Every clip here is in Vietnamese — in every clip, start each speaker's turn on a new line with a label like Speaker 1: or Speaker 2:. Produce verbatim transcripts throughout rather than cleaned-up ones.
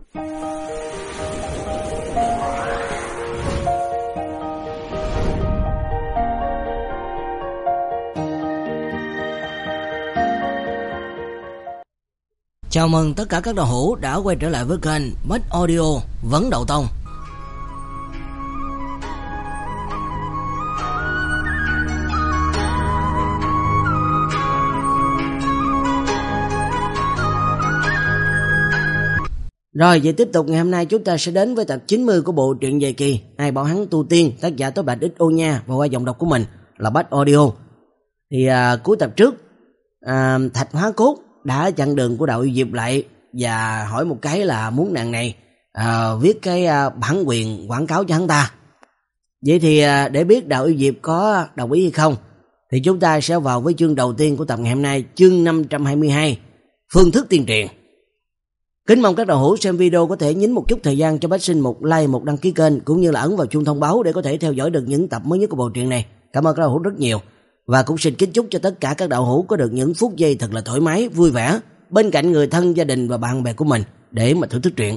Speaker 1: Chào mừng tất cả các đạo hữu đã quay trở lại với kênh Bách Audio Vấn Đậu Tông. Rồi, vậy tiếp tục ngày hôm nay chúng ta sẽ đến với tập chín mươi của bộ truyện dài kỳ Ai Bảo Hắn Tu Tiên, tác giả Tối Bạch ích ô nha, và qua giọng đọc của mình là Bách Audio. Thì à, cuối tập trước, à, Thạch Hóa Cốt đã chặn đường của Đạo Yêu Diệp lại và hỏi một cái là muốn nàng này à, viết cái à, bản quyền quảng cáo cho hắn ta. Vậy thì à, để biết Đạo Yêu Diệp có đồng ý hay không, thì chúng ta sẽ vào với chương đầu tiên của tập ngày hôm nay, chương năm trăm hai mươi hai, phương thức tiên truyền. Kính mong các đạo hữu xem video có thể nhín một chút thời gian cho Bách Sinh một like, một đăng ký kênh, cũng như là ấn vào chuông thông báo để có thể theo dõi được những tập mới nhất của bộ truyện này. Cảm ơn các đạo hữu rất nhiều. Và cũng xin kính chúc cho tất cả các đạo hữu có được những phút giây thật là thoải mái, vui vẻ bên cạnh người thân, gia đình và bạn bè của mình để mà thưởng thức truyện.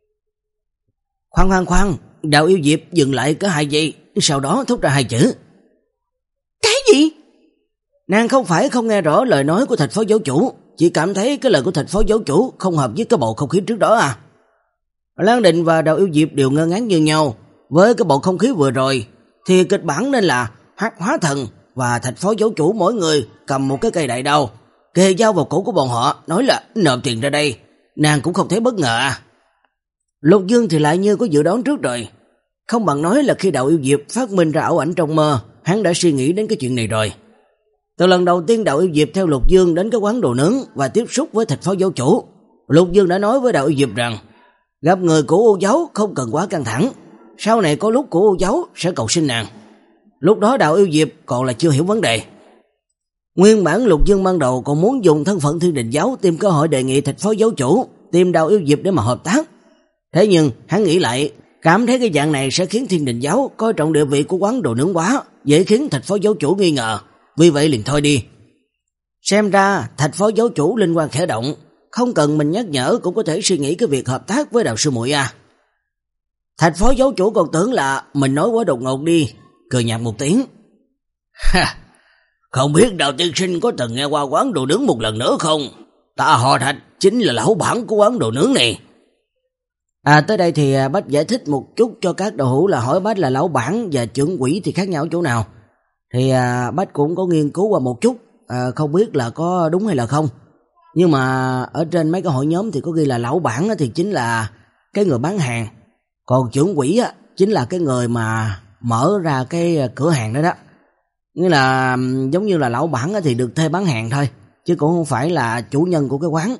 Speaker 1: Khoan khoan khoan, Đạo Yêu Diệp dừng lại có hai giây, sau đó thốt ra hai chữ. Cái gì? Nàng không phải không nghe rõ lời nói của Thạch Phó Giáo Chủ, chỉ cảm thấy cái lời của Thạch Phó Giáo Chủ không hợp với cái bầu không khí trước đó à? Lan Định và Đạo Yêu Diệp đều ngơ ngác như nhau. Với cái bầu không khí vừa rồi thì kịch bản nên là Hắc Hóa Thần và Thạch Phó Giáo Chủ mỗi người cầm một cái cây đại đao kề dao vào cổ của bọn họ, nói là nộp tiền ra đây. Nàng cũng không thấy bất ngờ à. Lục Dương thì lại như có dự đoán trước rồi. Không bằng nói là khi Đạo Yêu Diệp phát minh ra ảo ảnh trong mơ, hắn đã suy nghĩ đến cái chuyện này rồi. Từ lần đầu tiên Đạo Yêu Diệp theo Lục Dương đến cái quán đồ nướng và tiếp xúc với Thạch Phó Giáo Chủ, Lục Dương đã nói với Đạo Yêu Diệp rằng gặp người của Ô Giáo không cần quá căng thẳng, sau này có lúc của Ô Giáo sẽ cầu xin nàng. Lúc đó Đạo Yêu Diệp còn là chưa hiểu vấn đề. Nguyên bản Lục Dương ban đầu còn muốn dùng thân phận Thiên Đình Giáo tìm cơ hội đề nghị Thạch Phó Giáo Chủ tìm Đạo Yêu Diệp để mà hợp tác. Thế nhưng hắn nghĩ lại, cảm thấy cái dạng này sẽ khiến Thiên Đình Giáo coi trọng địa vị của quán đồ nướng quá, dễ khiến Thạch Phó Giáo Chủ nghi ngờ, vì vậy liền thôi đi. Xem ra Thạch Phó Giáo Chủ linh quan khẽ động, không cần mình nhắc nhở cũng có thể suy nghĩ cái việc hợp tác với Đạo Sư Muội à. Thạch Phó Giáo Chủ còn tưởng là mình nói quá đột ngột đi, cười nhạt một tiếng. Ha, không biết Đạo Tiên Sinh có từng nghe qua quán đồ nướng một lần nữa không? Ta họ Thạch chính là lão bản của quán đồ nướng này. À, tới đây thì Bách giải thích một chút cho các đạo hữu là hỏi Bách là lão bản và trưởng quỹ thì khác nhau ở chỗ nào. Thì à, Bách cũng có nghiên cứu qua một chút, à, không biết là có đúng hay là không. Nhưng mà ở trên mấy cái hội nhóm thì có ghi là lão bản thì chính là cái người bán hàng, còn trưởng quỹ á, chính là cái người mà mở ra cái cửa hàng đó đó. Nghĩa là giống như là lão bản thì được thuê bán hàng thôi, chứ cũng không phải là chủ nhân của cái quán.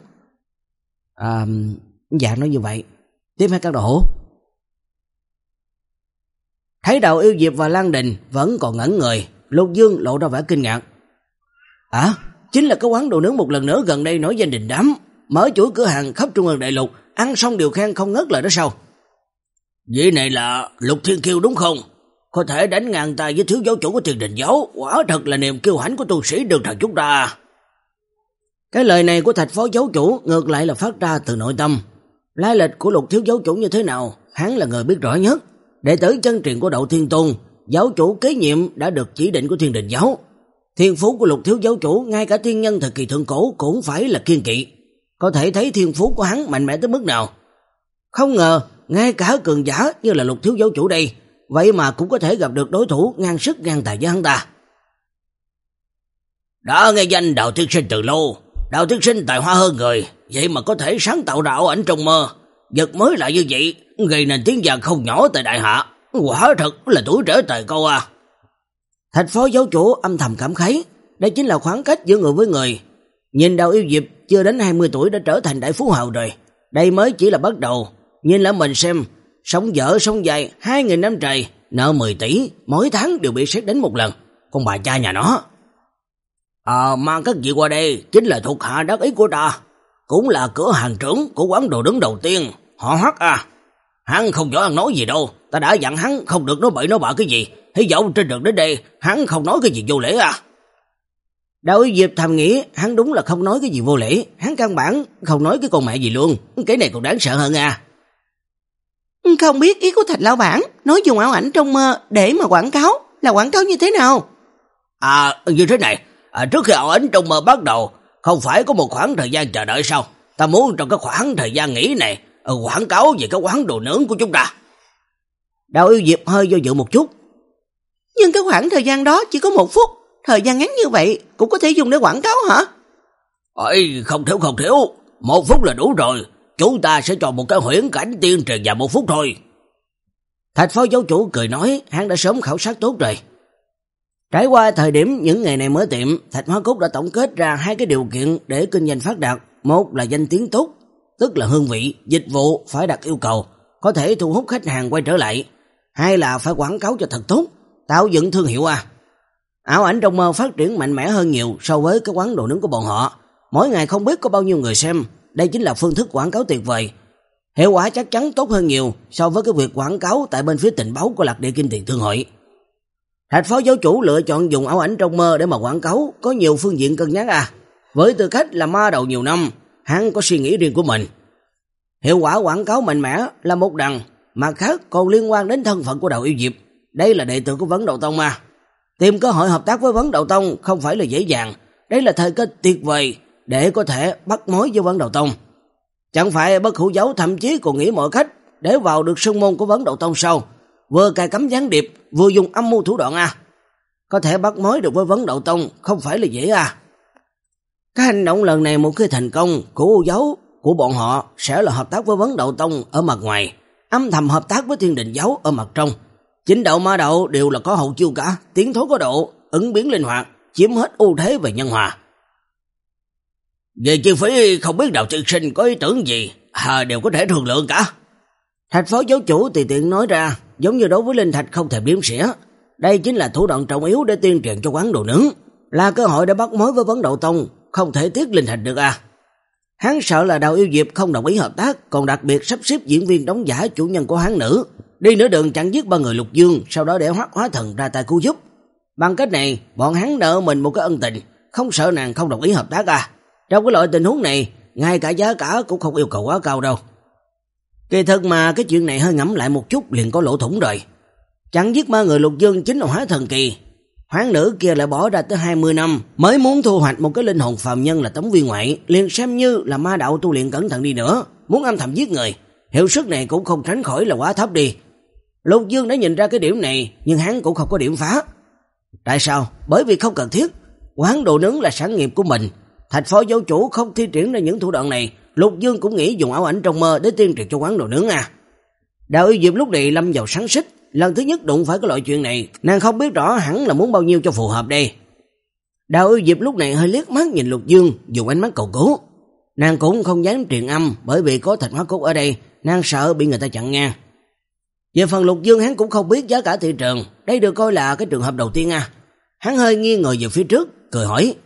Speaker 1: À, dạ nói như vậy. Tiếp theo các đạo hữu. Thấy Đạo Yêu Diệp và Lan Đình vẫn còn ngẩn người, Lục Dương lộ ra vẻ kinh ngạc. À, chính là cái quán đồ nướng một lần nữa gần đây nổi danh đình đám, mở chuỗi cửa hàng khắp Trung ương đại lục, ăn xong đều khen không ngớt lời đó sao? Vậy này là Lục Thiên Kiêu đúng không? Có thể đánh ngang tay với thiếu giáo chủ của Thiên Đình Giáo, quả thật là niềm kiêu hãnh của tu sĩ đường thần chúng ta. Cái lời này của Thạch Phó Giáo Chủ ngược lại là phát ra từ nội tâm. Lai lịch của Lục thiếu giáo chủ như thế nào, hắn là người biết rõ nhất. Đệ tử chân truyền của Đậu Thiên Tôn, giáo chủ kế nhiệm đã được chỉ định của Thiên Đình Giáo. Thiên phú của Lục thiếu giáo chủ ngay cả tiên nhân thời kỳ thượng cổ cũng phải là kiên kỵ. Có thể thấy thiên phú của hắn mạnh mẽ tới mức nào. Không ngờ ngay cả cường giả như là Lục thiếu giáo chủ đây, vậy mà cũng có thể gặp được đối thủ ngang sức ngang tài với hắn ta. Đã nghe danh Đạo Tiên Sinh từ lâu, Đạo Tiên Sinh tài hoa hơn người, vậy mà có thể sáng tạo ra ảo ảnh trong mơ, vật mới lại như vậy, gây nên tiếng vang không nhỏ tại đại hạ, quả thật là tuổi trẻ tài cao à. Thạch Phó Giáo Chủ âm thầm cảm khái, đây chính là khoảng cách giữa người với người. Nhìn Đạo Yêu Diệp chưa đến hai mươi tuổi đã trở thành đại phú hào rồi, đây mới chỉ là bắt đầu. Nhìn lại mình xem, sống vợ sống dài hai nghìn năm trời, nợ mười tỷ, mỗi tháng đều bị xét đánh một lần, con bà cha nhà nó. À, mang các vị qua đây chính là thuộc hạ đắc ý của ta, cũng là cửa hàng trưởng của quán đồ nướng đầu tiên, họ Hoắc à. Hắn không giỏi ăn nói gì đâu, ta đã dặn hắn không được nói bậy nói bạ cái gì, hy vọng trên đường đến đây hắn không nói cái gì vô lễ à. Đạo Yêu Diệp thầm nghĩ hắn đúng là không nói cái gì vô lễ, hắn căn bản không nói cái con mẹ gì luôn, cái này còn đáng sợ hơn à.
Speaker 2: Không biết ý của Thạch lão bản nói dùng ảo ảnh trong mơ để mà quảng cáo là quảng cáo như thế nào?
Speaker 3: À, như thế này, à, trước khi ảo ảnh trong mơ bắt đầu, không phải có một khoảng thời gian chờ đợi sao? Ta muốn trong cái khoảng thời gian nghỉ này, quảng cáo về cái quán đồ nướng của chúng ta.
Speaker 1: Đào Yêu Diệp hơi do dự một chút.
Speaker 2: Nhưng cái khoảng thời gian đó chỉ có một phút, thời gian ngắn như vậy cũng có thể dùng để quảng cáo hả?
Speaker 3: Ôi, không thiếu không thiếu, một phút là đủ rồi, chúng ta sẽ cho một cái huyễn cảnh tiên truyền vào một phút thôi.
Speaker 1: Thạch phó giáo chủ cười nói, hắn đã sớm khảo sát tốt rồi. Trải qua thời điểm những ngày này mở tiệm, Thạch Hóa Cốt đã tổng kết ra hai cái điều kiện để kinh doanh phát đạt. Một là danh tiếng tốt, tức là hương vị, dịch vụ phải đạt yêu cầu, có thể thu hút khách hàng quay trở lại. Hai là phải quảng cáo cho thật tốt, tạo dựng thương hiệu à. Ảo ảnh trong mơ phát triển mạnh mẽ hơn nhiều so với cái quán đồ nướng của bọn họ. Mỗi ngày không biết có bao nhiêu người xem, đây chính là phương thức quảng cáo tuyệt vời. Hiệu quả chắc chắn tốt hơn nhiều so với cái việc quảng cáo tại bên phía tình báo của Lạc Địa Kim Tiền Thương hội. Thạch phó giáo chủ lựa chọn dùng ảo ảnh trong mơ để mà quảng cáo có nhiều phương diện cân nhắc à. Với tư cách là ma đầu nhiều năm, hắn có suy nghĩ riêng của mình. Hiệu quả quảng cáo mạnh mẽ là một đằng, mà khác còn liên quan đến thân phận của Đào Yêu Diệp. Đây là đệ tử của Vấn Đầu Tông mà. Tìm cơ hội hợp tác với Vấn Đầu Tông không phải là dễ dàng. Đây là thời cơ tuyệt vời để có thể bắt mối với Vấn Đầu Tông. Chẳng phải Bất Hủ Giáo thậm chí còn nghĩ mọi cách để vào được sân môn của Vấn Đầu Tông sau. Vừa cài cắm gián điệp, vừa dùng âm mưu thủ đoạn à. Có thể bắt mối được với Vấn Đầu Tông không phải là dễ à. Cái hành động lần này một khi thành công, của U Giáo của bọn họ sẽ là hợp tác với Vấn Đầu Tông ở mặt ngoài, âm thầm hợp tác với Thiên Đình Giáo ở mặt trong. Chính đạo ma đạo đều là có hậu chiêu cả, tiến thối có độ, ứng biến linh hoạt, chiếm hết ưu thế về nhân hòa.
Speaker 3: Về chi phí không biết Đào tiên sinh có ý tưởng gì, à, đều có thể thương lượng cả.
Speaker 1: Thạch phó giáo chủ tùy tiện nói ra, giống như đối với linh thạch không thèm đếm xỉa. Đây chính là thủ đoạn trọng yếu để tuyên truyền cho quán đồ nướng, là cơ hội để bắt mối với Vấn Đầu Tông, không thể tiếc linh thạch được à. Hắn sợ là Đào Yêu Diệp không đồng ý hợp tác, còn đặc biệt sắp xếp diễn viên đóng giả chủ nhân của hắn nữ, đi nửa đường chặn giết ba người Lục Dương, sau đó để Hoắc Hóa Thần ra tay cứu giúp. Bằng cách này, bọn hắn nợ mình một cái ân tình, không sợ nàng không đồng ý hợp tác à. Trong cái loại tình huống này, ngay cả giá cả cũng không yêu cầu quá cao đâu. Kỳ thực mà cái chuyện này hơi ngẫm lại một chút liền có lỗ thủng rồi. Chặn giết ba người Lục Dương chính là Hóa Thần kỳ. Hoán nữ kia lại bỏ ra tới hai mươi năm mới muốn thu hoạch một cái linh hồn phàm nhân là Tống Viên Ngoại, liền xem như là ma đạo tu luyện cẩn thận đi nữa, muốn âm thầm giết người, hiệu suất này cũng không tránh khỏi là quá thấp đi. Lục Dương đã nhìn ra cái điểm này, nhưng hắn cũng không có điểm phá. Tại sao? Bởi vì không cần thiết. Quán đồ nướng là sản nghiệp của mình, Thạch phó giáo chủ không thi triển ra những thủ đoạn này, Lục Dương cũng nghĩ dùng ảo ảnh trong mơ để tuyên truyền cho quán đồ nướng à. Đào Yêu Diệp lúc này lâm vào sáng xích, lần thứ nhất đụng phải cái loại chuyện này, nàng không biết rõ hẳn là muốn bao nhiêu cho phù hợp đây. Đào Yêu Diệp lúc này hơi liếc mắt nhìn Lục Dương, dùng ánh mắt cầu cứu. Nàng cũng không dám truyền âm, bởi vì có Thạch Hóa Cốt ở đây, nàng sợ bị người ta chặn ngang. Về phần Lục Dương hắn cũng không biết giá cả thị trường, đây được coi là cái trường hợp đầu tiên à. Hắn hơi nghiêng người về phía trước, cười hỏi: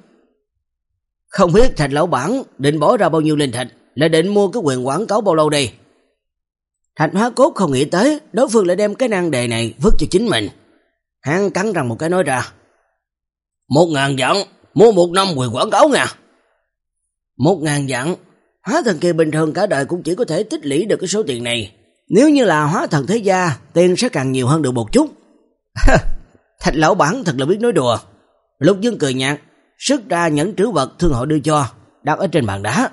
Speaker 1: "Không biết Thạch lão bản định bỏ ra bao nhiêu linh thạch, là định mua cái quyền quảng cáo bao lâu đây?" Thạch Hóa Cốt không nghĩ tới đối phương lại đem cái nan đề này vứt cho chính mình. Hắn cắn răng một cái nói ra: Một ngàn vạn, mua một năm quyền quảng cáo nha. Một ngàn vạn, Hóa Thần kỳ bình thường cả đời cũng chỉ có thể tích lũy được cái số tiền này. Nếu như là Hóa Thần thế gia, tiền sẽ càng nhiều hơn được một chút. Thạch lão bản thật là biết nói đùa. Lục Dương cười nhạt, xuất ra nhẫn trữ vật thương hội đưa cho, đặt ở trên bàn đá.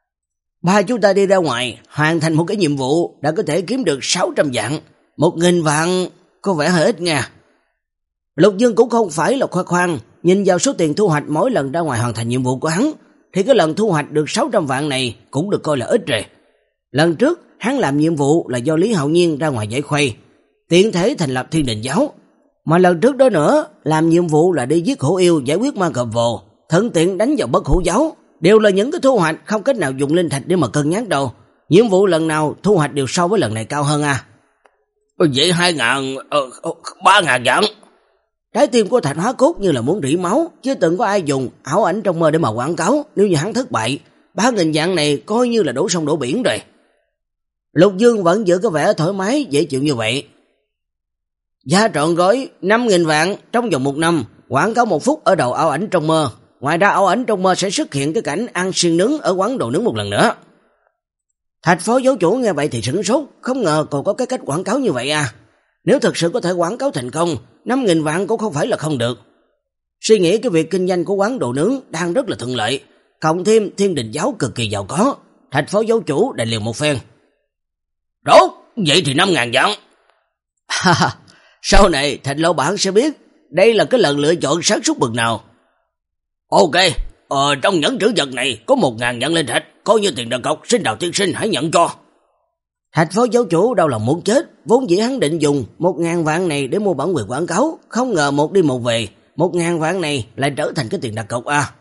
Speaker 1: Ba chúng ta đi ra ngoài, hoàn thành một cái nhiệm vụ đã có thể kiếm được sáu trăm vạn, một nghìn vạn có vẻ hơi ít nha. Lục Dương cũng không phải là khoe khoang, nhìn vào số tiền thu hoạch mỗi lần ra ngoài hoàn thành nhiệm vụ của hắn, thì cái lần thu hoạch được sáu trăm vạn này cũng được coi là ít rồi. Lần trước hắn làm nhiệm vụ là do Lý Hạo Nhiên ra ngoài giải khuây, tiện thể thành lập Thiên Đình Giáo. Mà lần trước đó nữa, làm nhiệm vụ là đi giết hổ yêu, giải quyết ma cọp vồ, thuận tiện đánh vào Bất Hủ Giáo, đều là những cái thu hoạch không cách nào dùng linh thạch để mà cân nhắc đâu. Nhiệm vụ lần nào thu hoạch đều so với lần này cao hơn à.
Speaker 3: Vậy hai ngàn, uh, ba ngàn vạn.
Speaker 1: Trái tim của Thạch Hóa Cốt như là muốn rỉ máu, chưa từng có ai dùng ảo ảnh trong mơ để mà quảng cáo. Nếu như hắn thất bại, ba nghìn vạn này coi như là đổ sông đổ biển rồi. Lục Dương vẫn giữ cái vẻ thoải mái dễ chịu như vậy. Giá trọn gói năm nghìn vạn trong vòng một năm, quảng cáo một phút ở đầu ảo ảnh trong mơ. Ngoài ra ảo ảnh trong mơ sẽ xuất hiện cái cảnh ăn xiên nướng ở quán đồ nướng một lần nữa. Thạch phó giáo chủ nghe vậy thì sửng sốt, không ngờ còn có cái cách quảng cáo như vậy à. Nếu thật sự có thể quảng cáo thành công, năm nghìn vạn cũng không phải là không được. Suy nghĩ cái việc kinh doanh của quán đồ nướng đang rất là thuận lợi, cộng thêm Thiên Đình giáo cực kỳ giàu có, Thạch phó giáo chủ đại liều một phen.
Speaker 3: Tốt, vậy thì năm ngàn vạn.
Speaker 1: Sau này Thạch lão bản sẽ biết đây là cái lần lựa chọn sáng suốt bậc nào.
Speaker 3: Ok, ờ, trong nhẫn trữ vật này có một ngàn vạn linh thạch, coi như tiền đặt cọc, xin Đào tiên sinh hãy nhận cho.
Speaker 1: Thạch phó giáo chủ đau lòng muốn chết, vốn dĩ hắn định dùng một ngàn vạn này để mua bản quyền quảng cáo, không ngờ một đi một về, một ngàn vạn này lại trở thành cái tiền đặt cọc à.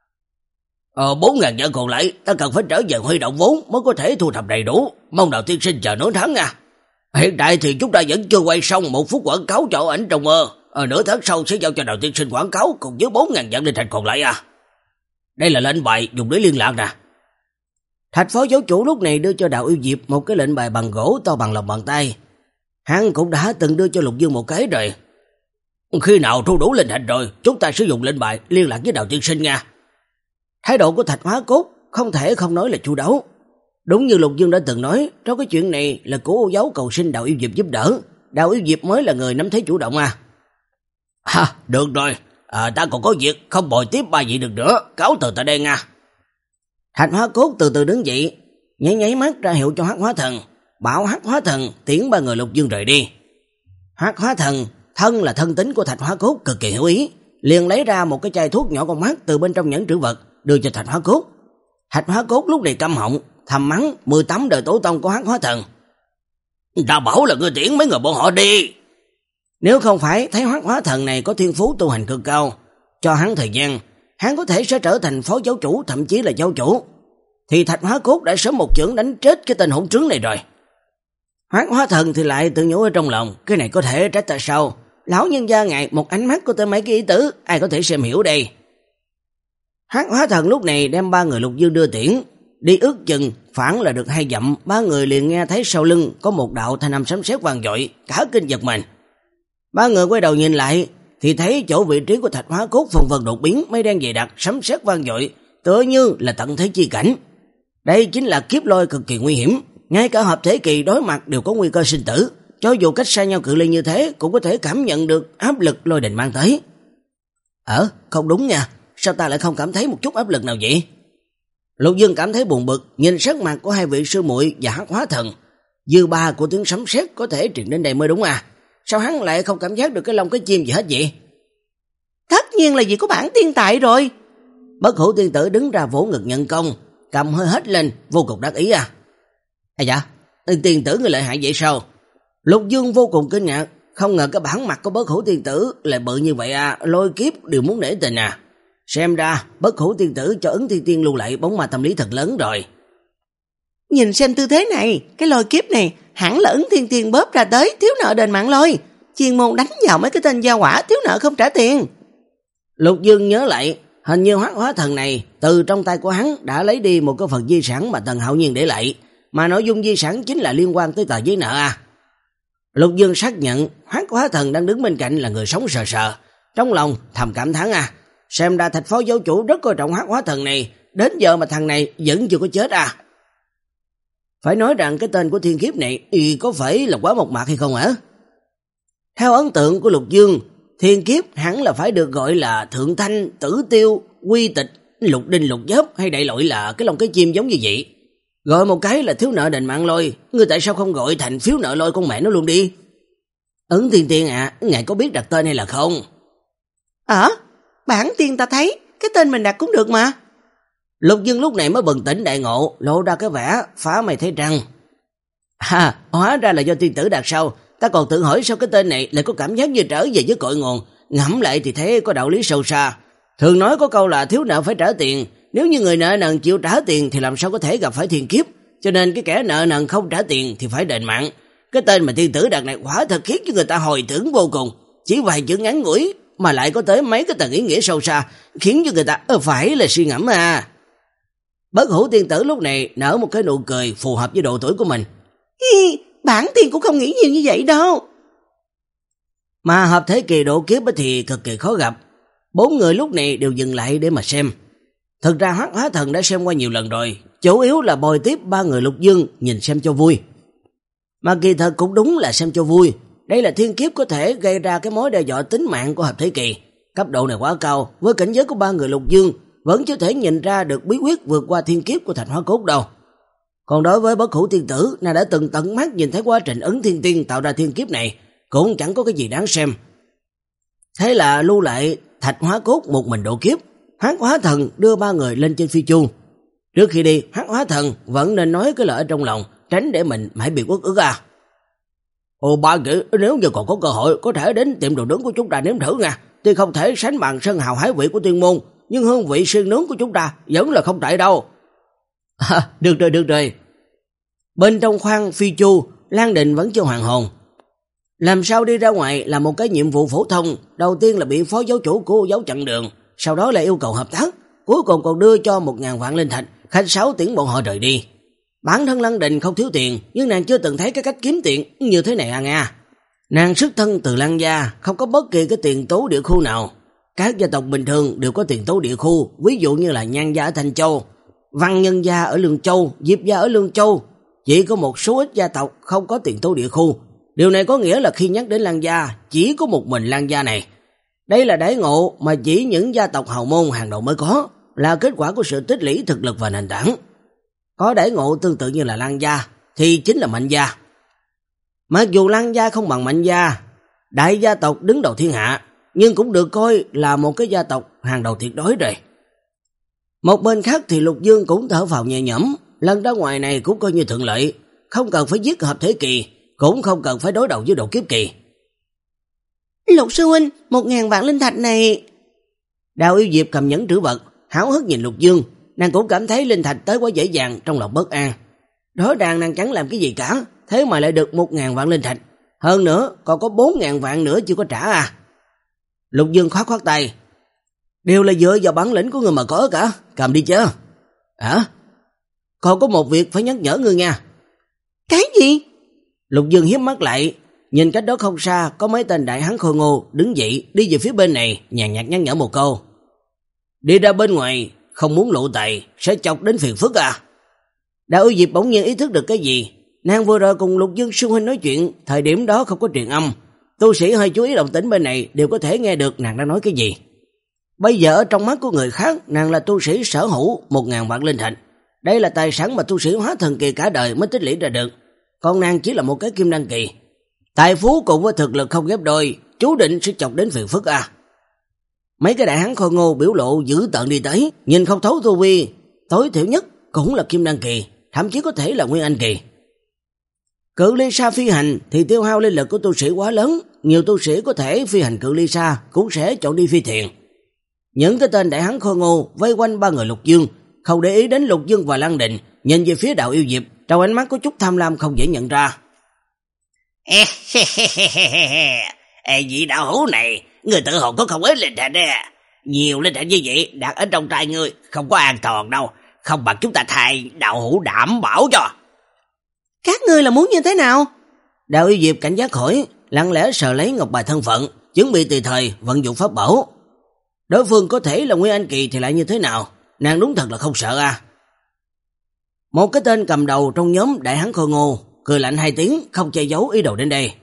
Speaker 3: Ờ, bốn ngàn vạn còn lại, ta cần phải trở về huy động vốn mới có thể thu thập đầy đủ, mong Đào tiên sinh chờ nửa tháng nha. Hiện tại thì chúng ta vẫn chưa quay xong một phút quảng cáo cho ảnh trong mơ, ờ, nửa tháng sau sẽ giao cho Đào tiên sinh quảng cáo cùng với bốn ngàn vạn linh thạch còn lại à. Đây là lệnh bài dùng để liên lạc nè.
Speaker 1: Thạch phó giáo chủ lúc này đưa cho Đào Yêu Diệp một cái lệnh bài bằng gỗ to bằng lòng bàn tay. Hắn cũng đã từng đưa cho Lục Dương một cái rồi.
Speaker 3: Khi nào thu đủ linh thạch rồi, chúng ta sử dụng lệnh bài liên lạc với Đào tiên sinh nha.
Speaker 1: Thái độ của Thạch Hóa Cốt không thể không nói là chu đáo. Đúng như Lục Dương đã từng nói, trong cái chuyện này là của Ô Giáo cầu xin Đào Yêu Diệp giúp đỡ, Đào Yêu Diệp mới là người nắm thế chủ động à.
Speaker 3: Ha, được rồi, à, ta còn có việc, không bồi tiếp ba vị được nữa, cáo từ tại đây nha.
Speaker 1: Thạch Hóa Cốt từ từ đứng dậy, nháy nháy mắt ra hiệu cho Hắc Hóa Thần, bảo Hắc Hóa Thần tiễn ba người Lục Dương rời đi. Hắc Hóa Thần, thân là thân tín của Thạch Hóa Cốt cực kỳ hiểu ý, liền lấy ra một cái chai thuốc nhỏ con mắt từ bên trong nhẫn trữ vật, đưa cho Thạch Hóa Cốt. Thạch Hóa Cốt lúc này căm họng, thầm mắng mười tám đời tổ tông của Hắc Hóa Thần.
Speaker 3: Ta bảo là ngươi tiễn mấy người bọn họ đi.
Speaker 1: Nếu không phải thấy Hắc Hóa Thần này có thiên phú tu hành cực cao, cho hắn thời gian, hắn có thể sẽ trở thành phó giáo chủ, thậm chí là giáo chủ, thì Thạch Hóa Cốt đã sớm một chưởng đánh chết cái tên hỗn trướng này rồi. Hắc Hóa Thần thì lại tự nhủ ở trong lòng, cái này có thể trách ta sao? Lão nhân gia ngài một ánh mắt có tới mấy cái ý tứ, ai có thể xem hiểu đây. Hắc Hóa Thần lúc này đem ba người Lục Dương đưa tiễn, đi ước chừng phản là được hai dặm, ba người liền nghe thấy sau lưng có một đạo thanh âm sấm sét vang dội, cả kinh giật mình. Ba người quay đầu nhìn lại thì thấy chỗ vị trí của Thạch Hóa Cốt phần vân đột biến, mây đen dày đặc, sấm sét vang dội, tựa như là tận thế chi cảnh. Đây chính là kiếp lôi cực kỳ nguy hiểm, ngay cả hợp thể kỳ đối mặt đều có nguy cơ sinh tử, cho dù cách xa nhau cự ly như thế cũng có thể cảm nhận được áp lực lôi đình mang tới. Ờ, không đúng nha, sao ta lại không cảm thấy một chút áp lực nào vậy? Lục Dương cảm thấy buồn bực, nhìn sắc mặt của hai vị sư muội và Hắc Hóa Thần, dư ba của tiếng sấm sét có thể truyền đến đây mới đúng à? Sao hắn lại không cảm giác được cái lông cái chim gì hết vậy?
Speaker 2: Tất nhiên là vì có bản tiên tại rồi.
Speaker 1: Bất Hủ tiên tử đứng ra vỗ ngực nhận công, cầm hơi hết lên, vô cùng đắc ý à. À dạ, tiên tử người lợi hại vậy sao? Lục Dương vô cùng kinh ngạc, không ngờ cái bản mặt của Bất Hủ tiên tử lại bự như vậy à, lôi kiếp đều muốn nể tình à. Xem ra Bất Hủ tiên tử cho Ứng Thiên Tiên lưu lại bóng ma tâm lý thật lớn rồi.
Speaker 2: Nhìn xem tư thế này, cái lôi kiếp này hẳn là Ứng Thiên Tiên bóp ra tới, thiếu nợ đền mạng lôi, chuyên môn đánh vào mấy cái tên gia hỏa thiếu nợ không trả tiền.
Speaker 1: Lục Dương nhớ lại, hình như Hắc Hóa Thần này từ trong tay của hắn đã lấy đi một cái phần di sản mà Tần Hạo Nhiên để lại, mà nội dung di sản chính là liên quan tới tờ giấy nợ à. Lục Dương xác nhận Hắc Hóa Thần đang đứng bên cạnh là người sống sờ sờ, trong lòng thầm cảm thán à, xem ra Thạch phó giáo chủ rất coi trọng Hắc Hóa Thần này, đến giờ mà thằng này vẫn chưa có chết à. Phải nói rằng cái tên của thiên kiếp này thì có phải là quá mộc mạc hay không hả? Theo ấn tượng của Lục Dương, thiên kiếp hẳn là phải được gọi là Thượng Thanh, Tử Tiêu, Quy Tịch, Lục Đinh, Lục Giáp hay đại loại là cái lông cái chim giống như vậy. Gọi một cái là thiếu nợ đền mạng lôi, ngươi tại sao không gọi thành phiếu nợ lôi con mẹ nó luôn đi? Ứng Thiên Tiên à, ngài có biết đặt tên hay là không?
Speaker 2: Ờ, bản tiên ta thấy, cái tên mình đặt cũng được mà.
Speaker 1: Lục Dương lúc này mới bừng tỉnh đại ngộ, lộ ra cái vẻ phá mày thấy trăng. À, hóa ra là do tiên tử đặt sao, ta còn tự hỏi sao cái tên này lại có cảm giác như trở về với cội nguồn, ngẫm lại thì thấy có đạo lý sâu xa. Thường nói có câu là thiếu nợ phải trả tiền, nếu như người nợ nần chịu trả tiền thì làm sao có thể gặp phải thiên kiếp, cho nên cái kẻ nợ nần không trả tiền thì phải đền mạng. Cái tên mà tiên tử đặt này quả thật khiến cho người ta hồi tưởng vô cùng, chỉ vài chữ ngắn ngủi mà lại có tới mấy cái tầng ý nghĩa sâu xa, khiến cho người ta ờ, phải là suy ngẫm à. Bất Hủ tiên tử lúc này nở một cái nụ cười phù hợp với độ tuổi của mình.
Speaker 2: Hi, bản tiên cũng không nghĩ nhiều như vậy đâu.
Speaker 1: Mà hợp thế kỳ độ kiếp thì cực kỳ khó gặp. Bốn người lúc này đều dừng lại để mà xem. Thực ra Hắc Hóa Thần đã xem qua nhiều lần rồi, chủ yếu là bồi tiếp ba người Lục Dương nhìn xem cho vui. Mà kỳ thật cũng đúng là xem cho vui, đây là thiên kiếp có thể gây ra cái mối đe dọa tính mạng của hợp thể kỳ. Cấp độ này quá cao, với cảnh giới của ba người Lục Dương vẫn chưa thể nhìn ra được bí quyết vượt qua thiên kiếp của Thạch Hóa Cốt đâu. Còn đối với Bất Hủ tiên tử, nàng đã từng tận mắt nhìn thấy quá trình ấn thiên tiên tạo ra thiên kiếp này, cũng chẳng có cái gì đáng xem. Thế là lưu lại Thạch Hóa Cốt một mình độ kiếp, Hắc Hóa Thần đưa ba người lên trên phi chu. Trước khi đi, Hắc Hóa Thần vẫn nên nói cái lời ở trong lòng, tránh để mình mãi bị uất ức à. Ồ ba kỹ, nếu như còn có cơ hội có thể đến tiệm đồ nướng của chúng ta nếm thử nha. Tuy không thể sánh bằng sơn hào hải vị của Tiên Môn, nhưng hương vị xiên nướng của chúng ta vẫn là không tệ đâu. À, được rồi, được rồi. Bên trong khoang phi chu, Lan Đình vẫn chưa hoàn hồn. Làm sao đi ra ngoài là một cái nhiệm vụ phổ thông, đầu tiên là bị phó giáo chủ của giáo chặn đường, sau đó là yêu cầu hợp tác, cuối cùng còn đưa cho một ngàn vạn linh thạch, khách sáo tiễn bọn họ rời đi. Bản thân Lan Đình không thiếu tiền, nhưng nàng chưa từng thấy cái cách kiếm tiền như thế này à nha. Nàng xuất thân từ Lan gia, không có bất kỳ cái tiền tố địa khu nào. Các gia tộc bình thường đều có tiền tố địa khu, ví dụ như là Nhan gia ở Thanh Châu, Văn Nhân gia ở Lương Châu, Diệp gia ở Lương Châu. Chỉ có một số ít gia tộc không có tiền tố địa khu. Điều này có nghĩa là khi nhắc đến Lan gia, chỉ có một mình Lan gia này. Đây là đãi ngộ mà chỉ những gia tộc hào môn hàng đầu mới có, là kết quả của sự tích lũy thực lực và nền tảng. Có đãi ngộ tương tự như là Lan gia thì chính là Mạnh gia. Mặc dù Lan gia không bằng Mạnh gia, đại gia tộc đứng đầu thiên hạ, nhưng cũng được coi là một cái gia tộc hàng đầu tuyệt đối rồi. Một bên khác thì Lục Dương cũng thở phào nhẹ nhõm, lần ra ngoài này cũng coi như thuận lợi, không cần phải giết hợp thể kỳ, cũng không cần phải đối đầu với độ kiếp kỳ.
Speaker 2: Lục sư huynh, một ngàn vạn linh thạch này...
Speaker 1: Đào Yêu Diệp cầm nhẫn trữ vật, háo hức nhìn Lục Dương, nàng cũng cảm thấy linh thạch tới quá dễ dàng, trong lòng bất an. Rõ ràng nàng chẳng làm cái gì cả, thế mà lại được một ngàn vạn linh thạch, hơn nữa còn có bốn ngàn vạn nữa chưa có trả à. Lục Dương khoát khoát tay, đều là dựa vào bản lĩnh của người mà có cả, cầm đi chứ. Hả? Còn có một việc phải nhắc nhở ngươi nha.
Speaker 2: Cái gì?
Speaker 1: Lục Dương hiếp mắt lại, nhìn cách đó không xa có mấy tên đại hán khôi ngô đứng dậy đi về phía bên này, nhàn nhạt nhắc nhở một câu. Đi ra bên ngoài, không muốn lộ tài, sẽ chọc đến phiền phức à. Đào Yêu Diệp bỗng nhiên ý thức được cái gì. Nàng vừa rồi cùng Lục Dương sư huynh nói chuyện, thời điểm đó không có truyền âm, tu sĩ hơi chú ý động tĩnh bên này đều có thể nghe được nàng đang nói cái gì. Bây giờ ở trong mắt của người khác, nàng là tu sĩ sở hữu một ngàn vạn linh thạch. Đây là tài sản mà tu sĩ hóa thần kỳ cả đời mới tích lũy ra được, còn nàng chỉ là một cái kim đan kỳ. Tài phú cùng với thực lực không ghép đôi, chú định sẽ chọc đến phiền phức à. Mấy cái đại hán khôi ngô biểu lộ dữ tợn đi tới, nhìn không thấu tu vi, tối thiểu nhất cũng là kim đan kỳ, thậm chí có thể là nguyên anh kỳ. Cự ly xa phi hành thì tiêu hao linh lực của tu sĩ quá lớn, nhiều tu sĩ có thể phi hành cự ly xa cũng sẽ chọn đi phi thuyền. Những cái tên đại hán khôi ngô vây quanh ba người Lục Dương, không để ý đến Lục Dương và Lan Đình, nhìn về phía Đào Yêu Diệp, trong ánh mắt có chút tham lam không dễ nhận ra.
Speaker 3: Ê, vị đạo hữu này, người tự hồ có không ít linh thạch à. Nhiều linh thạch như vậy đặt ở trong tay ngươi không có an toàn đâu, không bằng chúng ta thay đạo hữu đảm bảo cho.
Speaker 2: Các ngươi là muốn như thế nào?
Speaker 1: Đào Yêu Diệp cảnh giác hỏi, lặng lẽ sờ lấy ngọc bài thân phận, chuẩn bị tùy thời vận dụng pháp bảo. Đối phương có thể là nguyên anh kỳ thì lại như thế nào, nàng đúng thật là không sợ à. Một cái tên cầm đầu trong nhóm đại hán khôi ngô cười lạnh hai tiếng, không che giấu ý đồ đến đây.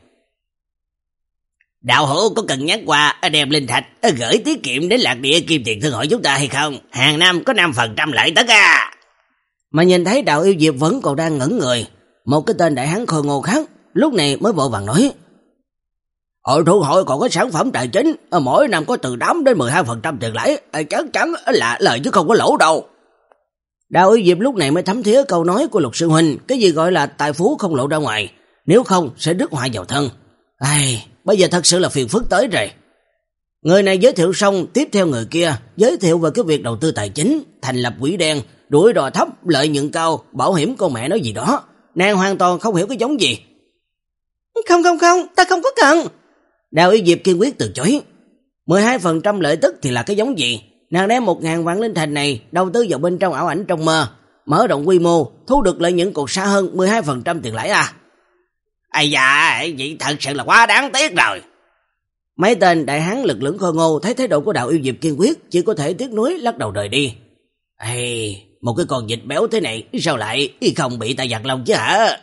Speaker 3: Đạo hữu có cần nhắc qua đem linh thạch gửi tiết kiệm đến Lạc Địa Kim Tiền Thương hội chúng ta hay không? Hàng năm có năm phần trăm lợi tất à.
Speaker 1: Mà nhìn thấy Đào Yêu Diệp vẫn còn đang ngẩn người, một cái tên đại hán khôi ngô khác lúc này mới vội vàng nói. Hội thu hội còn có sản phẩm tài chính, mỗi năm có từ tám đến mười hai phần trăm tiền lãi, chắc chắn là lời chứ không có lỗ đâu. Đào Yêu Diệp lúc này mới thấm thía câu nói của Lục sư huynh, cái gì gọi là tài phú không lộ ra ngoài, nếu không sẽ rước họa vào thân. Ai, bây giờ thật sự là phiền phức tới rồi. Người này giới thiệu xong, tiếp theo người kia giới thiệu về cái việc đầu tư tài chính, thành lập quỹ đen, đuổi đò thấp, lợi nhuận cao, bảo hiểm con mẹ nói gì đó. Nàng hoàn toàn không hiểu cái giống gì.
Speaker 2: Không không không, ta không có cần.
Speaker 1: Đào Yêu Diệp kiên quyết từ chối. mười hai phần trăm lợi tức thì là cái giống gì? Nàng đem một ngàn vạn linh thạch này đầu tư vào bên trong ảo ảnh trong mơ, mở rộng quy mô, thu được lợi nhuận còn xa hơn mười hai phần trăm tiền lãi à.
Speaker 3: Ây da, vậy thật sự là quá đáng tiếc rồi.
Speaker 1: Mấy tên đại hán lực lưỡng khôi ngô thấy thái độ của Đào Yêu Diệp kiên quyết, chỉ có thể tiếc nuối lắc đầu rời đi. Ê,
Speaker 3: một cái con vịt béo thế này sao lại không bị ta giật lông chứ hả?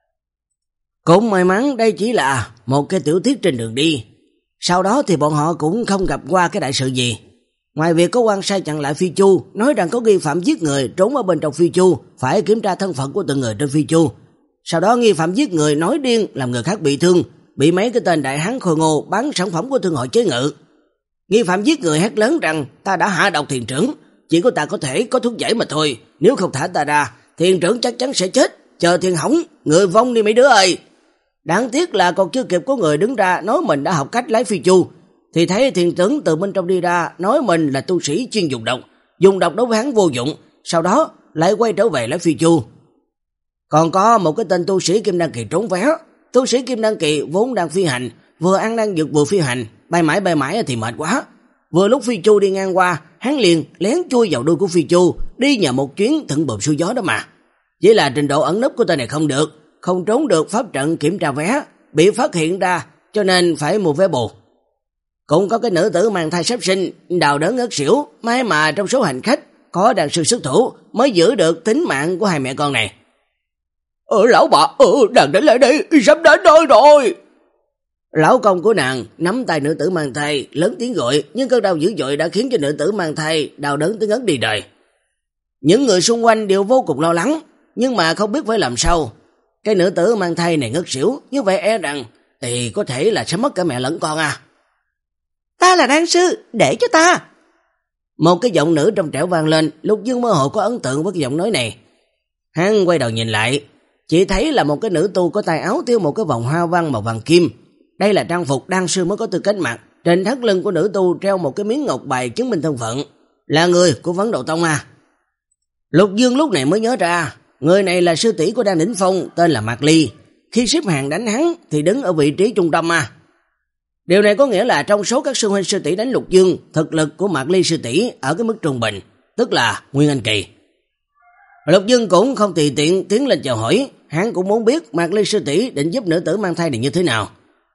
Speaker 1: Cũng may mắn đây chỉ là một cái tiểu tiết trên đường đi. Sau đó thì bọn họ cũng không gặp qua cái đại sự gì. Ngoài việc có quan sai chặn lại Phi Chu, nói rằng có nghi phạm giết người trốn ở bên trong Phi Chu, phải kiểm tra thân phận của từng người trên Phi Chu. Sau đó nghi phạm giết người nói điên làm người khác bị thương, bị mấy cái tên đại hán khôi ngô bán sản phẩm của thương hội chế ngự. Nghi phạm giết người hét lớn rằng ta đã hạ độc thiền trưởng, chỉ có ta có thể có thuốc giải mà thôi, nếu không thả ta ra, thiền trưởng chắc chắn sẽ chết, chờ thiền hỏng, người vong đi mấy đứa ơi. Đáng tiếc là còn chưa kịp có người đứng ra nói mình đã học cách lái Phi Chu, thì thấy thiền trưởng từ bên trong đi ra nói mình là tu sĩ chuyên dùng độc, dùng độc đối với hắn vô dụng, sau đó lại quay trở về lái Phi Chu. Còn có một cái tên tu sĩ Kim Đan Kỳ trốn vé. Tu sĩ Kim Đan Kỳ vốn đang phi hành, vừa ăn đang dược vừa phi hành, bay mãi bay mãi thì mệt quá. Vừa lúc Phi Chu đi ngang qua, hắn liền lén chui vào đuôi của Phi Chu, đi nhờ một chuyến thuận buồm xuôi gió đó mà. Chỉ là trình độ ẩn nấp của tên này không được, không trốn được pháp trận kiểm tra vé, bị phát hiện ra, cho nên phải mua vé bù. Cũng có cái nữ tử mang thai sắp sinh, đau đớn ngất xỉu, may mà trong số hành khách có đàn sư xuất thủ mới giữ được tính mạng của hai mẹ con này.
Speaker 3: Ờ lão bà, ờ đàn đến lại đây, sắp đến nơi rồi.
Speaker 1: Lão công của nàng nắm tay nữ tử mang thai, lớn tiếng gọi, nhưng cơn đau dữ dội đã khiến cho nữ tử mang thai đau đớn tới ngất đi đời. Những người xung quanh đều vô cùng lo lắng, nhưng mà không biết phải làm sao. Cái nữ tử mang thai này ngất xỉu, như vậy e rằng thì có thể là sẽ mất cả mẹ lẫn con à.
Speaker 2: Ta là đan sư, để cho ta.
Speaker 1: Một cái giọng nữ trong trẻo vang lên, Lục Dương mơ hồ có ấn tượng với cái giọng nói này. Hắn quay đầu nhìn lại, chỉ thấy là một cái nữ tu có tay áo tiêu một cái vòng hoa văn màu vàng kim. Đây là trang phục đan sư mới có tư cách mặc. Trên thắt lưng của nữ tu treo một cái miếng ngọc bài chứng minh thân phận, là người của Vấn Độ Tông à. Lục Dương lúc này mới nhớ ra, người này là sư tỷ của Đan Đỉnh Phong, tên là Mạc Ly. Khi xếp hàng đánh hắn thì đứng ở vị trí trung tâm à. Điều này có nghĩa là trong số các sư huynh sư tỷ đánh Lục Dương, thực lực của Mạc Ly sư tỷ ở cái mức trung bình, tức là Nguyên Anh Kỳ. Lục Dương cũng không tùy tiện tiến lên chào hỏi, hắn cũng muốn biết Mạc Ly sư tỷ định giúp nữ tử mang thai này như thế nào.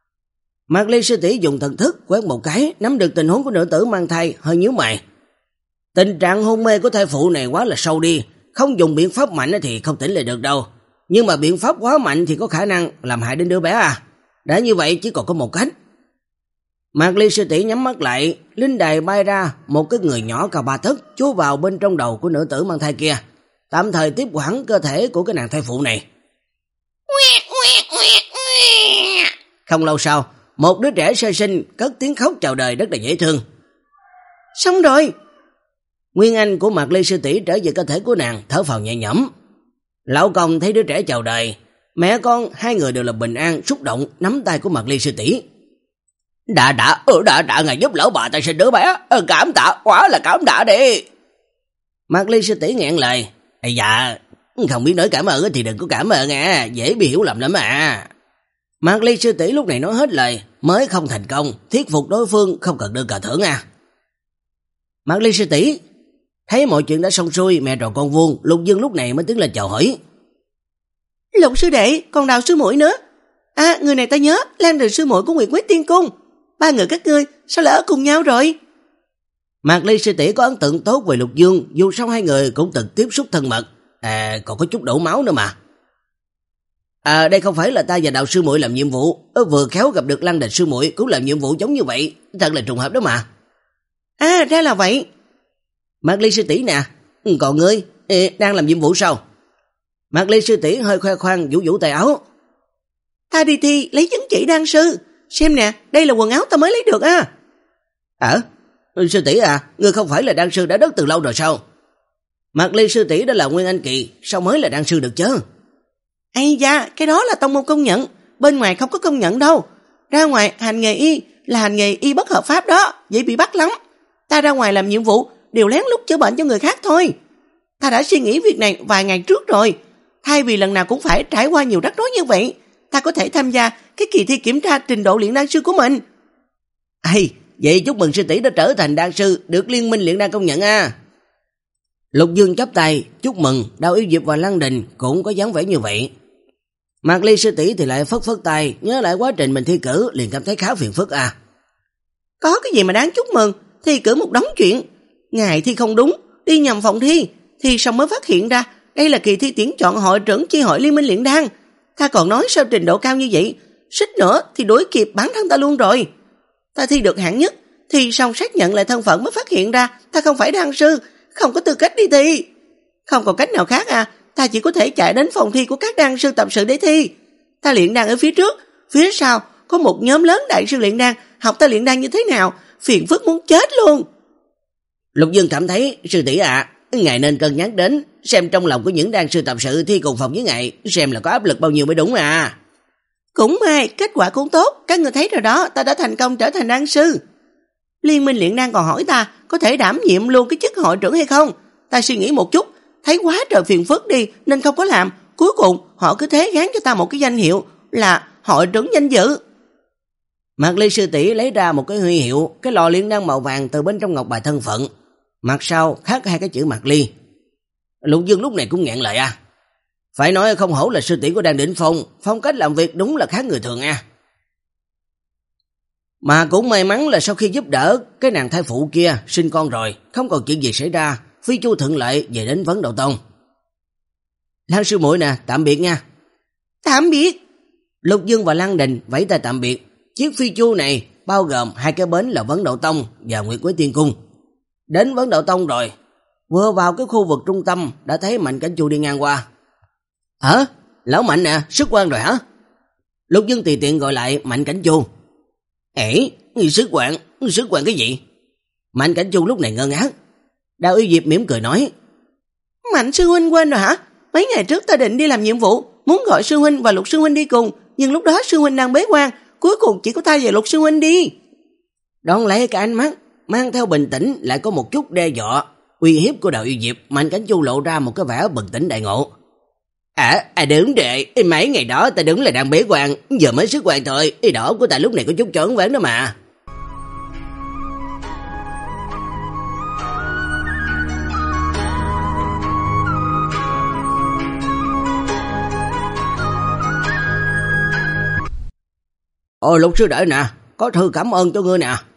Speaker 1: Mạc Ly sư tỷ dùng thần thức quét một cái, nắm được tình huống của nữ tử mang thai, hơi nhíu mày. Tình trạng hôn mê của thai phụ này quá là sâu đi, không dùng biện pháp mạnh thì không tỉnh lại được đâu. Nhưng mà biện pháp quá mạnh thì có khả năng làm hại đến đứa bé à. Đã như vậy chỉ còn có một cách. Mạc Ly sư tỷ nhắm mắt lại, linh đài bay ra một cái người nhỏ cao ba tấc chúa vào bên trong đầu của nữ tử mang thai kia, tạm thời tiếp quản cơ thể của cái nàng thai phụ này. Không lâu sau, một đứa trẻ sơ sinh cất tiếng khóc chào đời rất là dễ thương.
Speaker 2: Xong rồi.
Speaker 1: Nguyên Anh của Mạc Ly sư tỷ trở về cơ thể của nàng, thở phào nhẹ nhõm. Lão công thấy đứa trẻ chào đời, mẹ con hai người đều là bình an, xúc động nắm tay của Mạc Ly sư tỷ.
Speaker 3: Đã đã, ừ đã đã ngài giúp lão bà ta sinh đứa bé, cảm tạ, quá là cảm tạ đi.
Speaker 1: Mạc Ly sư tỷ nghẹn lời. Ây dạ, không biết nói cảm ơn thì đừng có cảm ơn à, dễ bị hiểu lầm lắm à. Mạc Ly sư tỷ lúc này nói hết lời, mới không thành công, thuyết phục đối phương không cần đưa cờ thưởng à. Mạc Ly sư tỷ thấy mọi chuyện đã xong xuôi, mẹ trò con vuông, Lục Dương lúc này mới tiến lên chào hỏi.
Speaker 2: Lục sư đệ, còn Đào sư muội nữa. À, người này ta nhớ, Lan Đình sư muội của Nguyệt Quyết Tiên Cung. Ba người các ngươi sao lại ở cùng nhau rồi?
Speaker 1: Mạc Ly sư tỷ có ấn tượng tốt về Lục Dương, dù sao hai người cũng từng tiếp xúc thân mật, à còn có chút đổ máu nữa mà. À đây không phải là ta và Đào sư muội làm nhiệm vụ, vừa khéo gặp được Lan Đình sư muội cũng làm nhiệm vụ giống như vậy, thật là trùng hợp đó mà.
Speaker 2: À ra là vậy.
Speaker 1: Mạc Ly sư tỷ nè, còn ngươi ê, đang làm nhiệm vụ sao? Mạc Ly sư tỷ hơi khoe khoang vũ vũ tay áo.
Speaker 2: Ta đi thi lấy chứng chỉ đan sư, xem nè, đây là quần áo ta mới lấy được á.
Speaker 1: Ờ, sư tỷ à, ngươi không phải là đan sư đã đất từ lâu rồi sao? Mạc Ly sư tỷ đã là Nguyên Anh Kỳ, sao mới là đan sư được chứ?
Speaker 2: Ây da, cái đó là tông môn công nhận, bên ngoài không có công nhận đâu. Ra ngoài hành nghề y là hành nghề y bất hợp pháp đó, dễ bị bắt lắm. Ta ra ngoài làm nhiệm vụ đều lén lút chữa bệnh cho người khác thôi. Ta đã suy nghĩ việc này vài ngày trước rồi. Thay vì lần nào cũng phải trải qua nhiều rắc rối như vậy, ta có thể tham gia cái kỳ thi kiểm tra trình độ luyện đan sư của mình.
Speaker 1: Ây, vậy chúc mừng sư tỷ đã trở thành đan sư, được liên minh luyện đan công nhận à. Lục Dương chắp tay chúc mừng, Đào Yêu Diệp và Lăng Đình cũng có dáng vẻ như vậy. Mạc Ly sư tỷ thì lại phất phất tay, nhớ lại quá trình mình thi cử liền cảm thấy khá phiền phức à.
Speaker 2: Có cái gì mà đáng chúc mừng, thi cử một đống chuyện. Ngài thi không đúng, đi nhầm phòng thi, thì xong mới phát hiện ra đây là kỳ thi tuyển chọn hội trưởng chi hội Liên minh luyện đan. Ta còn nói sao trình độ cao như vậy, suýt nữa thì đuổi kịp bản thân ta luôn rồi. Ta thi được hạng nhất, thì xong xác nhận lại thân phận mới phát hiện ra ta không phải đan sư, không có tư cách đi thi. Không còn cách nào khác à, ta chỉ có thể chạy đến phòng thi của các đan sư tập sự để thi. Ta luyện đan ở phía trước, phía sau có một nhóm lớn đại sư luyện đan, học ta luyện đan như thế nào, phiền phức muốn chết luôn.
Speaker 1: Lục Dương cảm thấy, sư tỷ ạ, à, ngài nên cân nhắc đến xem trong lòng của những đan sư tập sự thi cùng phòng với ngài, xem là có áp lực bao nhiêu mới đúng à.
Speaker 2: Cũng may, kết quả cũng tốt, các người thấy rồi đó, ta đã thành công trở thành đan sư. Liên minh luyện đan còn hỏi ta có thể đảm nhiệm luôn cái chức hội trưởng hay không. Ta suy nghĩ một chút, thấy quá trời phiền phức đi nên không có làm. Cuối cùng họ cứ thế gán cho ta một cái danh hiệu là hội trưởng danh dự.
Speaker 1: Mạc Ly sư tỷ lấy ra một cái huy hiệu, cái lò luyện đan màu vàng từ bên trong ngọc bài thân phận, mặt sau khắc hai cái chữ Mạc Ly. Lục Dương lúc này cũng nghẹn lời à. Phải nói không hổ là sư tỷ của Đan đỉnh phong, phong cách làm việc đúng là khác người thường à. Mà cũng may mắn là sau khi giúp đỡ cái nàng thai phụ kia sinh con rồi, không còn chuyện gì xảy ra, Phi Chu thuận lợi về đến Vấn Đạo Tông. Lan sư muội nè, tạm biệt nha.
Speaker 2: Tạm biệt.
Speaker 1: Lục Dương và Lăng Đình vẫy tay tạm biệt. Chiếc Phi Chu này bao gồm hai cái bến là Vấn Đạo Tông và Nguyệt Quế Tiên Cung. Đến Vấn Đạo Tông rồi, vừa vào cái khu vực trung tâm đã thấy Mạnh Cảnh Chu đi ngang qua. Hả? Lão Mạnh nè, xuất quan rồi hả? Lục Dương tùy tiện gọi lại Mạnh Cảnh Chu. Ê, sức quan, sức quan cái gì? Mạnh Cảnh Chu lúc này ngơ ngác. Đào Yêu Diệp mỉm cười nói.
Speaker 2: Mạnh sư huynh quên rồi hả? Mấy ngày trước ta định đi làm nhiệm vụ, muốn gọi sư huynh và Lục sư huynh đi cùng, nhưng lúc đó sư huynh đang bế quan, cuối cùng chỉ có ta và Lục sư huynh đi.
Speaker 1: Đón lấy cái ánh mắt mang theo bình tĩnh lại có một chút đe dọa, uy hiếp của Đào Yêu Diệp, Mạnh Cảnh Chu lộ ra một cái vẻ bừng tỉnh đại ngộ. À, à đúng rồi, mấy ngày đó ta đúng là đang bế quan, giờ mới xuất quan thôi, ý đỏ của ta lúc này có chút choáng váng đó mà. Ồ, Lục sư đợi nè, có thư cảm ơn cho ngươi nè.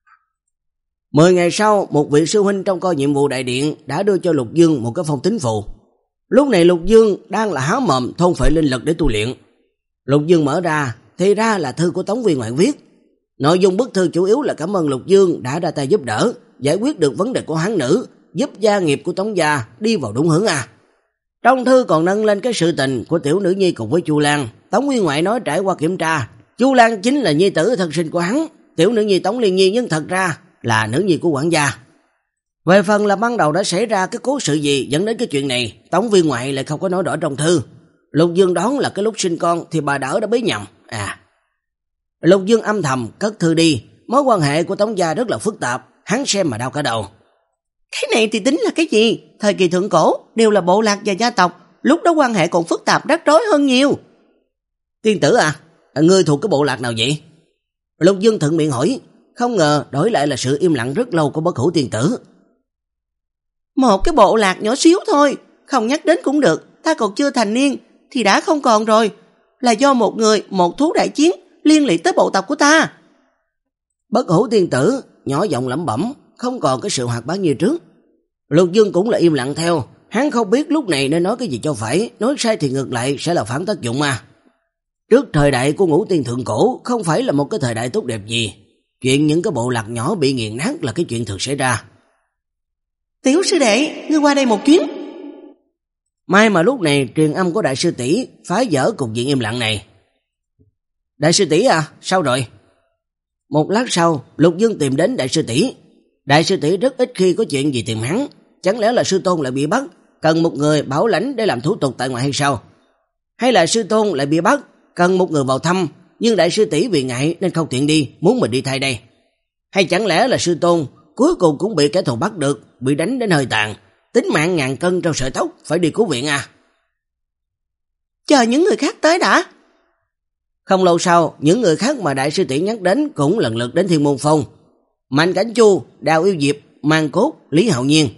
Speaker 1: Mười ngày sau, một vị sư huynh trong coi nhiệm vụ đại điện đã đưa cho Lục Dương một cái phong tín phù. Lúc này Lục Dương đang là há mồm thôn phệ linh lực để tu luyện. Lục Dương mở ra, thì ra là thư của Tống Viên Ngoạn viết. Nội dung bức thư chủ yếu là cảm ơn Lục Dương đã ra tay giúp đỡ, giải quyết được vấn đề của hán nữ, giúp gia nghiệp của Tống gia đi vào đúng hướng à. Trong thư còn nâng lên cái sự tình của tiểu nữ nhi cùng với Chu Lan. Tống Viên Ngoại nói trải qua kiểm tra, Chu Lan chính là nhi tử thân sinh của hắn, tiểu nữ nhi Tống Liên Nhi nhưng thật ra là nữ nhi của quản gia. Về phần là ban đầu đã xảy ra cái cố sự gì dẫn đến cái chuyện này, Tống Viên Ngoại lại không có nói rõ trong thư. Lục Dương đoán là cái lúc sinh con thì bà đỡ đã bế nhầm. À, Lục Dương âm thầm cất thư đi, mối quan hệ của Tống gia rất là phức tạp, hắn xem mà đau cả đầu.
Speaker 2: Cái này thì tính là cái gì? Thời kỳ thượng cổ đều là bộ lạc và gia tộc, lúc đó quan hệ còn phức tạp rắc rối hơn nhiều.
Speaker 1: Tiên tử à, ngươi thuộc cái bộ lạc nào vậy? Lục Dương thuận miệng hỏi, không ngờ đổi lại là sự im lặng rất lâu của Bất Hủ tiên tử.
Speaker 2: Một cái bộ lạc nhỏ xíu thôi, không nhắc đến cũng được, ta còn chưa thành niên thì đã không còn rồi, là do một người, một thú đại chiến liên lụy tới bộ tộc của ta.
Speaker 1: Bất Hủ tiên tử nhỏ giọng lẩm bẩm, không còn cái sự hoạt bát như trước. Lục Dương cũng là im lặng theo, hắn không biết lúc này nên nói cái gì cho phải, nói sai thì ngược lại sẽ là phản tác dụng mà. Trước thời đại của Ngũ Tiên thượng cổ không phải là một cái thời đại tốt đẹp gì, chuyện những cái bộ lạc nhỏ bị nghiền nát là cái chuyện thường xảy ra.
Speaker 2: Tiểu sư đệ, ngươi qua đây một chuyến.
Speaker 1: May mà lúc này truyền âm của đại sư tỷ phá vỡ cục diện im lặng này. Đại sư tỷ à, sao rồi? Một lát sau, Lục Dương tìm đến đại sư tỷ. Đại sư tỷ rất ít khi có chuyện gì tìm hắn, chẳng lẽ là sư tôn lại bị bắt, cần một người bảo lãnh để làm thủ tục tại ngoại hay sao? Hay là sư tôn lại bị bắt, cần một người vào thăm, nhưng đại sư tỷ vì ngại nên không tiện đi, muốn mình đi thay đây? Hay chẳng lẽ là sư tôn cuối cùng cũng bị kẻ thù bắt được, bị đánh đến hơi tàn, tính mạng ngàn cân trong sợi tóc, phải đi cứu viện à?
Speaker 2: Chờ những người khác tới đã.
Speaker 1: Không lâu sau, những người khác mà đại sư tỷ nhắc đến cũng lần lượt đến Thiên Môn Phong. Mạnh Cảnh Chu, Đào Yêu Diệp, Mang Cốt, Lý Hạo Nhiên.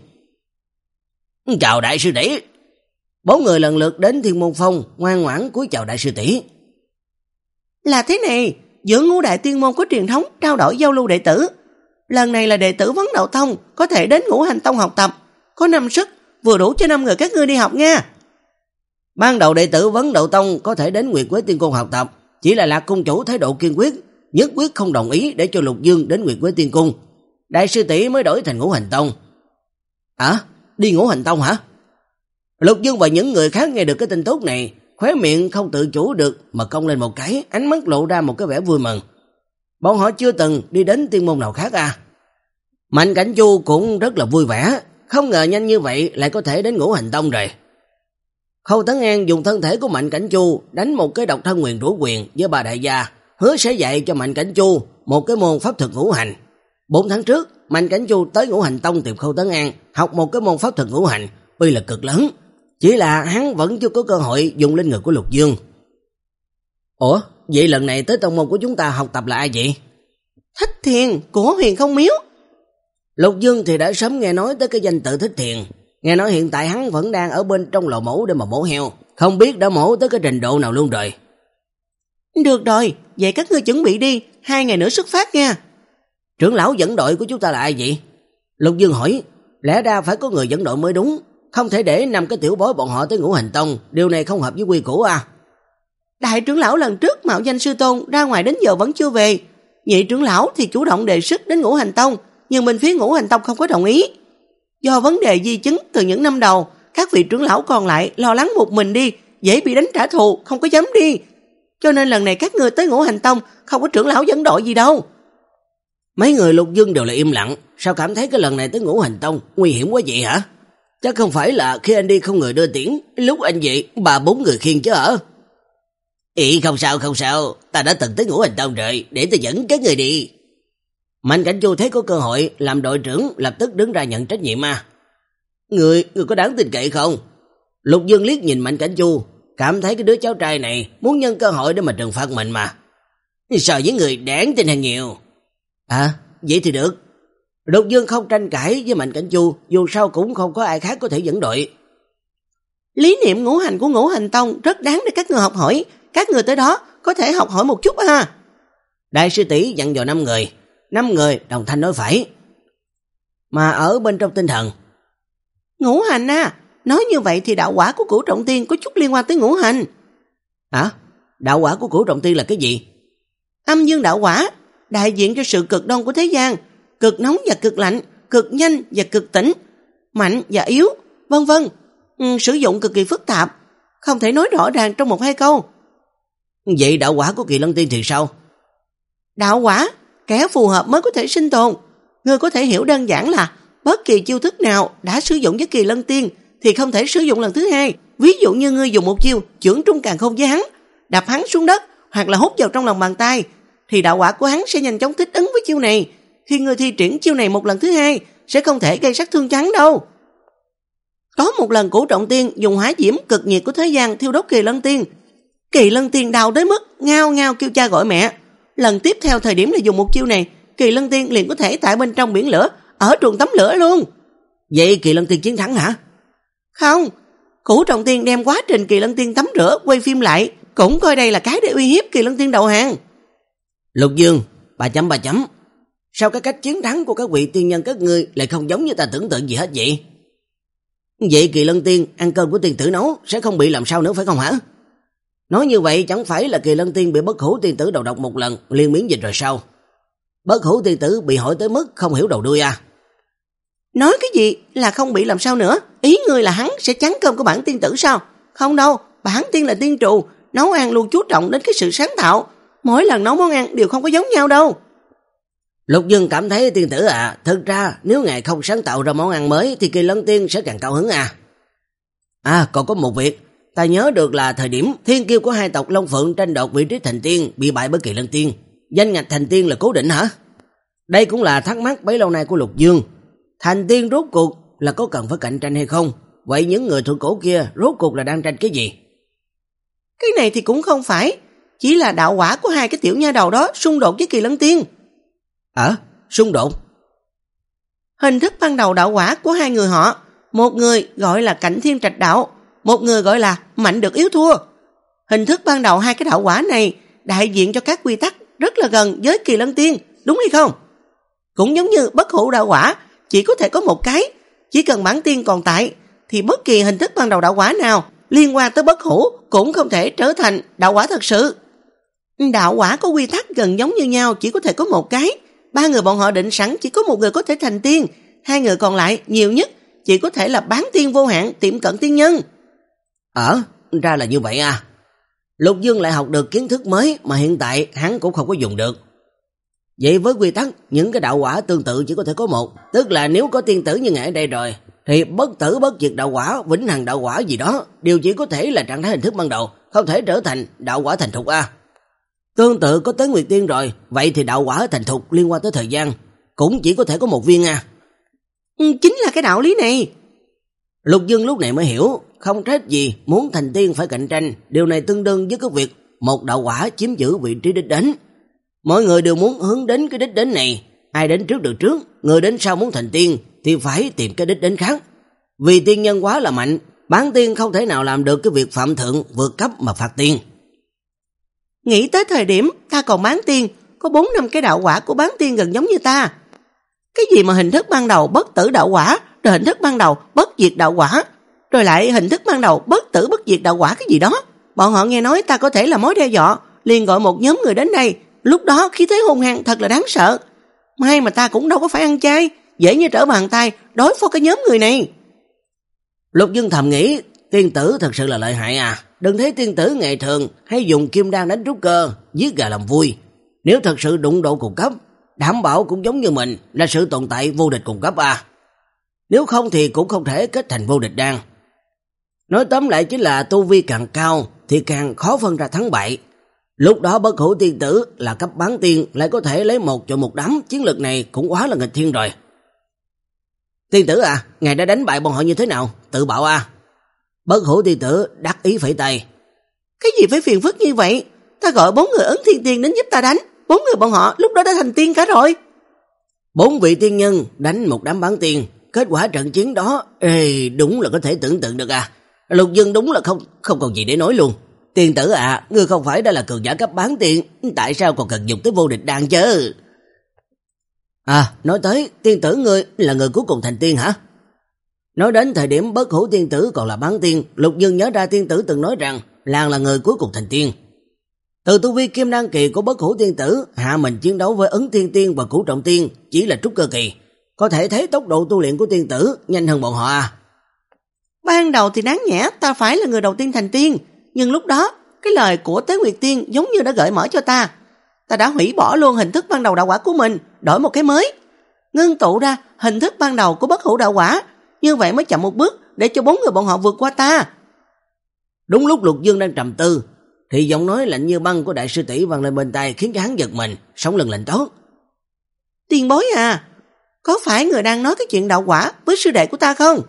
Speaker 1: Chào đại sư tỷ. Bốn người lần lượt đến Thiên Môn Phong, ngoan ngoãn cúi chào đại sư tỷ.
Speaker 2: Là thế này, giữa ngũ đại tiên môn có truyền thống trao đổi giao lưu đệ tử. Lần này là đệ tử Vấn Đạo Tông có thể đến Ngũ Hành Tông học tập, có năm sức, vừa đủ cho năm người các ngươi đi học nha.
Speaker 1: Ban đầu đệ tử Vấn Đậu Tông có thể đến Nguyệt Quế Tiên Cung học tập, chỉ là Lạc cung chủ thái độ kiên quyết, nhất quyết không đồng ý để cho Lục Dương đến Nguyệt Quế Tiên Cung. Đại sư tỷ mới đổi thành Ngũ Hành Tông. À, đi Ngũ Hành Tông hả? Lục Dương và những người khác nghe được cái tin tốt này, khóe miệng không tự chủ được mà cong lên một cái, ánh mắt lộ ra một cái vẻ vui mừng. Bọn họ chưa từng đi đến tiên môn nào khác à? Mạnh Cảnh Chu cũng rất là vui vẻ, không ngờ nhanh như vậy lại có thể đến Ngũ Hành Tông rồi. Khâu Tấn An dùng thân thể của Mạnh Cảnh Chu đánh một cái độc thân nguyền rũ quyền với bà đại gia, hứa sẽ dạy cho Mạnh Cảnh Chu một cái môn pháp thuật ngũ hành. Bốn tháng trước, Mạnh Cảnh Chu tới Ngũ Hành Tông tìm Khâu Tấn An học một cái môn pháp thuật ngũ hành, uy lực cực lớn, chỉ là hắn vẫn chưa có cơ hội dùng lên người của Lục Dương. Ủa, vậy lần này tới tông môn của chúng ta học tập là ai vậy?
Speaker 2: Thích Thiền của Huyền Không Miếu.
Speaker 1: Lục Dương thì đã sớm nghe nói tới cái danh tự Thích Thiền, nghe nói hiện tại hắn vẫn đang ở bên trong lò mổ để mà mổ heo, không biết đã mổ tới cái trình độ nào luôn rồi.
Speaker 2: Được rồi, vậy các ngươi chuẩn bị đi, hai ngày nữa xuất phát nha.
Speaker 1: Trưởng lão dẫn đội của chúng ta là ai vậy? Lục Dương hỏi, lẽ ra phải có người dẫn đội mới đúng, không thể để năm cái tiểu bối bọn họ tới Ngũ Hành Tông, điều này không hợp với quy củ à.
Speaker 2: Đại trưởng lão lần trước mạo danh sư tôn ra ngoài đến giờ vẫn chưa về, nhị trưởng lão thì chủ động đề xuất đến Ngũ Hành Tông, nhưng bên phía Ngũ Hành Tông không có đồng ý. Do vấn đề di chứng từ những năm đầu, các vị trưởng lão còn lại lo lắng một mình đi, dễ bị đánh trả thù, không có dám đi. Cho nên lần này các ngươi tới Ngũ Hành Tông không có trưởng lão dẫn đội gì đâu.
Speaker 1: Mấy người Lục Dương đều là im lặng, sao cảm thấy cái lần này tới Ngũ Hành Tông nguy hiểm quá vậy hả? Chắc không phải là khi anh đi không người đưa tiễn, lúc anh về bà bốn người khiêng chứ hả? Ý không sao không sao, ta đã từng tới Ngũ Hành Tông rồi, để ta dẫn các người đi. Mạnh Cảnh Chu thấy có cơ hội làm đội trưởng, lập tức đứng ra nhận trách nhiệm mà. Người, người có đáng tin cậy không? Lục Dương liếc nhìn Mạnh Cảnh Chu, cảm thấy cái đứa cháu trai này muốn nhân cơ hội để mà trừng phạt mình mà. So với người đáng tin hơn nhiều. À, vậy thì được. Lục Dương không tranh cãi với Mạnh Cảnh Chu, dù sao cũng không có ai khác có thể dẫn đội.
Speaker 2: Lý niệm ngũ hành của Ngũ Hành Tông rất đáng để các người học hỏi, các người tới đó có thể học hỏi một chút ha.
Speaker 1: Đại sư tỷ dặn dò năm người, năm người đồng thanh nói phải. Mà ở bên trong tinh thần,
Speaker 2: ngũ hành à, nói như vậy thì đạo quả của Cửu Trọng Tiên có chút liên quan tới ngũ hành.
Speaker 1: Hả? Đạo quả của Cửu Trọng Tiên là cái gì?
Speaker 2: Âm dương đạo quả, đại diện cho sự cực đoan của thế gian, cực nóng và cực lạnh, cực nhanh và cực tĩnh, mạnh và yếu, vân vân. Ừ, sử dụng cực kỳ phức tạp, không thể nói rõ ràng trong một hai câu.
Speaker 1: Vậy đạo quả của Kỳ Lân Tiên thì sao?
Speaker 2: Đạo quả, kẻ phù hợp mới có thể sinh tồn. Ngươi có thể hiểu đơn giản là bất kỳ chiêu thức nào đã sử dụng với Kỳ Lân Tiên thì không thể sử dụng lần thứ hai. Ví dụ như ngươi dùng một chiêu chưởng trung càn khôn với hắn, đập hắn xuống đất hoặc là hút vào trong lòng bàn tay, thì đạo quả của hắn sẽ nhanh chóng thích ứng với chiêu này. Khi ngươi thi triển chiêu này một lần thứ hai sẽ không thể gây sát thương cho hắn đâu. Có một lần Cửu Trọng Tiên dùng hỏa diễm cực nhiệt của thế gian thiêu đốt Kỳ Lân Tiên. Kỳ Lân Tiên đau tới mức ngao ngao kêu cha gọi mẹ. Lần tiếp theo thời điểm là dùng một chiêu này, Kỳ Lân Tiên liền có thể tại bên trong biển lửa, ở truồng tắm lửa luôn.
Speaker 1: Vậy Kỳ Lân Tiên chiến thắng hả?
Speaker 2: Không, Cửu Trọng Tiên đem quá trình Kỳ Lân Tiên tắm rửa quay phim lại, cũng coi đây là cái để uy hiếp Kỳ Lân Tiên đầu hàng.
Speaker 1: Lục Dương, ba chấm ba chấm. Sao cái cách chiến thắng của các vị tiên nhân các ngươi lại không giống như ta tưởng tượng gì hết vậy? Vậy Kỳ Lân Tiên ăn cơm của tiên tử nấu sẽ không bị làm sao nữa phải không hả? Nói như vậy chẳng phải là Kỳ Lân Tiên bị Bất Hủ tiên tử đầu độc một lần liền miễn dịch rồi sao? Bất Hủ tiên tử bị hỏi tới mức không hiểu đầu đuôi à?
Speaker 2: Nói cái gì là không bị làm sao nữa? Ý ngươi là hắn sẽ chắn cơm của bản tiên tử sao? Không đâu, bản tiên là tiên trù, nấu ăn luôn chú trọng đến cái sự sáng tạo. Mỗi lần nấu món ăn đều không có giống nhau đâu.
Speaker 1: Lục Dương cảm thấy tiên tử à, thực ra nếu ngài không sáng tạo ra món ăn mới thì Kỳ Lân Tiên sẽ càng cao hứng à. À, còn có một việc, ta nhớ được là thời điểm thiên kiêu của hai tộc Long Phượng tranh đoạt vị trí thành tiên bị bại bởi Kỳ Lân Tiên, danh ngạch thành tiên là cố định hả? Đây cũng là thắc mắc bấy lâu nay của Lục Dương. Thành tiên rốt cuộc là có cần phải cạnh tranh hay không? Vậy những người thượng cổ kia rốt cuộc là đang tranh cái gì?
Speaker 2: Cái này thì cũng không phải, chỉ là đạo quả của hai cái tiểu nha đầu đó xung đột với Kỳ Lân Tiên.
Speaker 1: À, xung đột?
Speaker 2: Hình thức ban đầu đạo quả của hai người họ, một người gọi là Cảnh Thiên Trạch đạo, một người gọi là mạnh được yếu thua. Hình thức ban đầu hai cái đạo quả này đại diện cho các quy tắc rất là gần với Kỳ Lân Tiên, đúng hay không? Cũng giống như Bất Hủ đạo quả chỉ có thể có một cái, chỉ cần bản tiên còn tại thì bất kỳ hình thức ban đầu đạo quả nào liên quan tới bất hủ cũng không thể trở thành đạo quả thật sự. Đạo quả có quy tắc gần giống như nhau, chỉ có thể có một cái. Ba người bọn họ định sẵn chỉ có một người có thể thành tiên, hai người còn lại nhiều nhất chỉ có thể là bán tiên vô hạn, tiệm cận tiên nhân.
Speaker 1: Ờ, ra là như vậy à. Lục Dương lại học được kiến thức mới mà hiện tại hắn cũng không có dùng được. Vậy với quy tắc, những cái đạo quả tương tự chỉ có thể có một, tức là nếu có tiên tử như ngài ở đây rồi, thì bất tử bất diệt đạo quả, vĩnh hằng đạo quả gì đó, đều chỉ có thể là trạng thái hình thức ban đầu, không thể trở thành đạo quả thành thục à. Tương tự có tới Nguyệt Tiên rồi, vậy thì đạo quả thành thục liên quan tới thời gian, cũng chỉ có thể có một viên à.
Speaker 2: Ừ, chính là cái đạo lý này.
Speaker 1: Lục Dương lúc này mới hiểu, không trách gì muốn thành tiên phải cạnh tranh, điều này tương đương với cái việc một đạo quả chiếm giữ vị trí đích đến. Mọi người đều muốn hướng đến cái đích đến này, ai đến trước được trước, người đến sau muốn thành tiên thì phải tìm cái đích đến khác. Vì tiên nhân quá là mạnh, bán tiên không thể nào làm được cái việc phạm thượng vượt cấp mà phạt tiên.
Speaker 2: Nghĩ tới thời điểm ta còn bán tiên, có bốn năm cái đạo quả của bán tiên gần giống như ta. Cái gì mà hình thức ban đầu bất tử đạo quả, rồi hình thức ban đầu bất diệt đạo quả, rồi lại hình thức ban đầu bất tử bất diệt đạo quả cái gì đó. Bọn họ nghe nói ta có thể là mối đe dọa, liền gọi một nhóm người đến đây. Lúc đó khí thế hung hăng thật là đáng sợ. May mà ta cũng đâu có phải ăn chay, dễ như trở bàn tay đối phó cái nhóm người này.
Speaker 1: Lục Dương thầm nghĩ, tiên tử thật sự là lợi hại à. Đừng thấy tiên tử ngày thường hay dùng kim đan đánh trúc cơ, giết gà làm vui. Nếu thật sự đụng độ cùng cấp, đảm bảo cũng giống như mình là sự tồn tại vô địch cùng cấp à. Nếu không thì cũng không thể kết thành vô địch đan. Nói tóm lại chính là tu vi càng cao thì càng khó phân ra thắng bại. Lúc đó bất hủ tiên tử là cấp bán tiên lại có thể lấy một chọi một đám, chiến lược này cũng quá là nghịch thiên rồi. Tiên tử à, ngài đã đánh bại bọn họ như thế nào? Tự bảo à. Bất hủ tiên tử đắc ý phẩy tay.
Speaker 2: Cái gì phải phiền phức như vậy? Ta gọi bốn người ấn thiên tiên đến giúp ta đánh, bốn người bọn họ lúc đó đã thành tiên cả rồi.
Speaker 1: Bốn vị tiên nhân đánh một đám bán tiên, kết quả trận chiến đó ê, đúng là có thể tưởng tượng được à. Lục Dương đúng là không không còn gì để nói luôn. Tiên tử à, ngươi không phải đã là cường giả cấp bán tiên, tại sao còn cần dùng tới vô địch đan chứ? À, nói tới, tiên tử ngươi là người cuối cùng thành tiên hả? Nói đến thời điểm bất hủ tiên tử còn là bán tiên, Lục Dương nhớ ra tiên tử từng nói rằng làng là người cuối cùng thành tiên. Từ tu vi kim đan kỳ của bất hủ tiên tử, hạ mình chiến đấu với ấn thiên tiên và cửu trọng tiên chỉ là trúc cơ kỳ. Có thể thấy tốc độ tu luyện của tiên tử nhanh hơn bọn họ à.
Speaker 2: Ban đầu thì đáng nhẽ ta phải là người đầu tiên thành tiên, nhưng lúc đó cái lời của Tế Nguyệt Tiên giống như đã gợi mở cho ta. Ta đã hủy bỏ luôn hình thức ban đầu đạo quả của mình, đổi một cái mới, ngưng tụ ra hình thức ban đầu của bất hủ đạo quả, như vậy mới chậm một bước để cho bốn người bọn họ vượt qua ta.
Speaker 1: Đúng lúc Lục Dương đang trầm tư thì giọng nói lạnh như băng của đại sư tỷ vang lên bên tai, khiến cho hắn giật mình, sống lưng lạnh toát.
Speaker 2: Tiền bối à, có phải người đang nói cái chuyện đạo quả với sư đệ của ta không?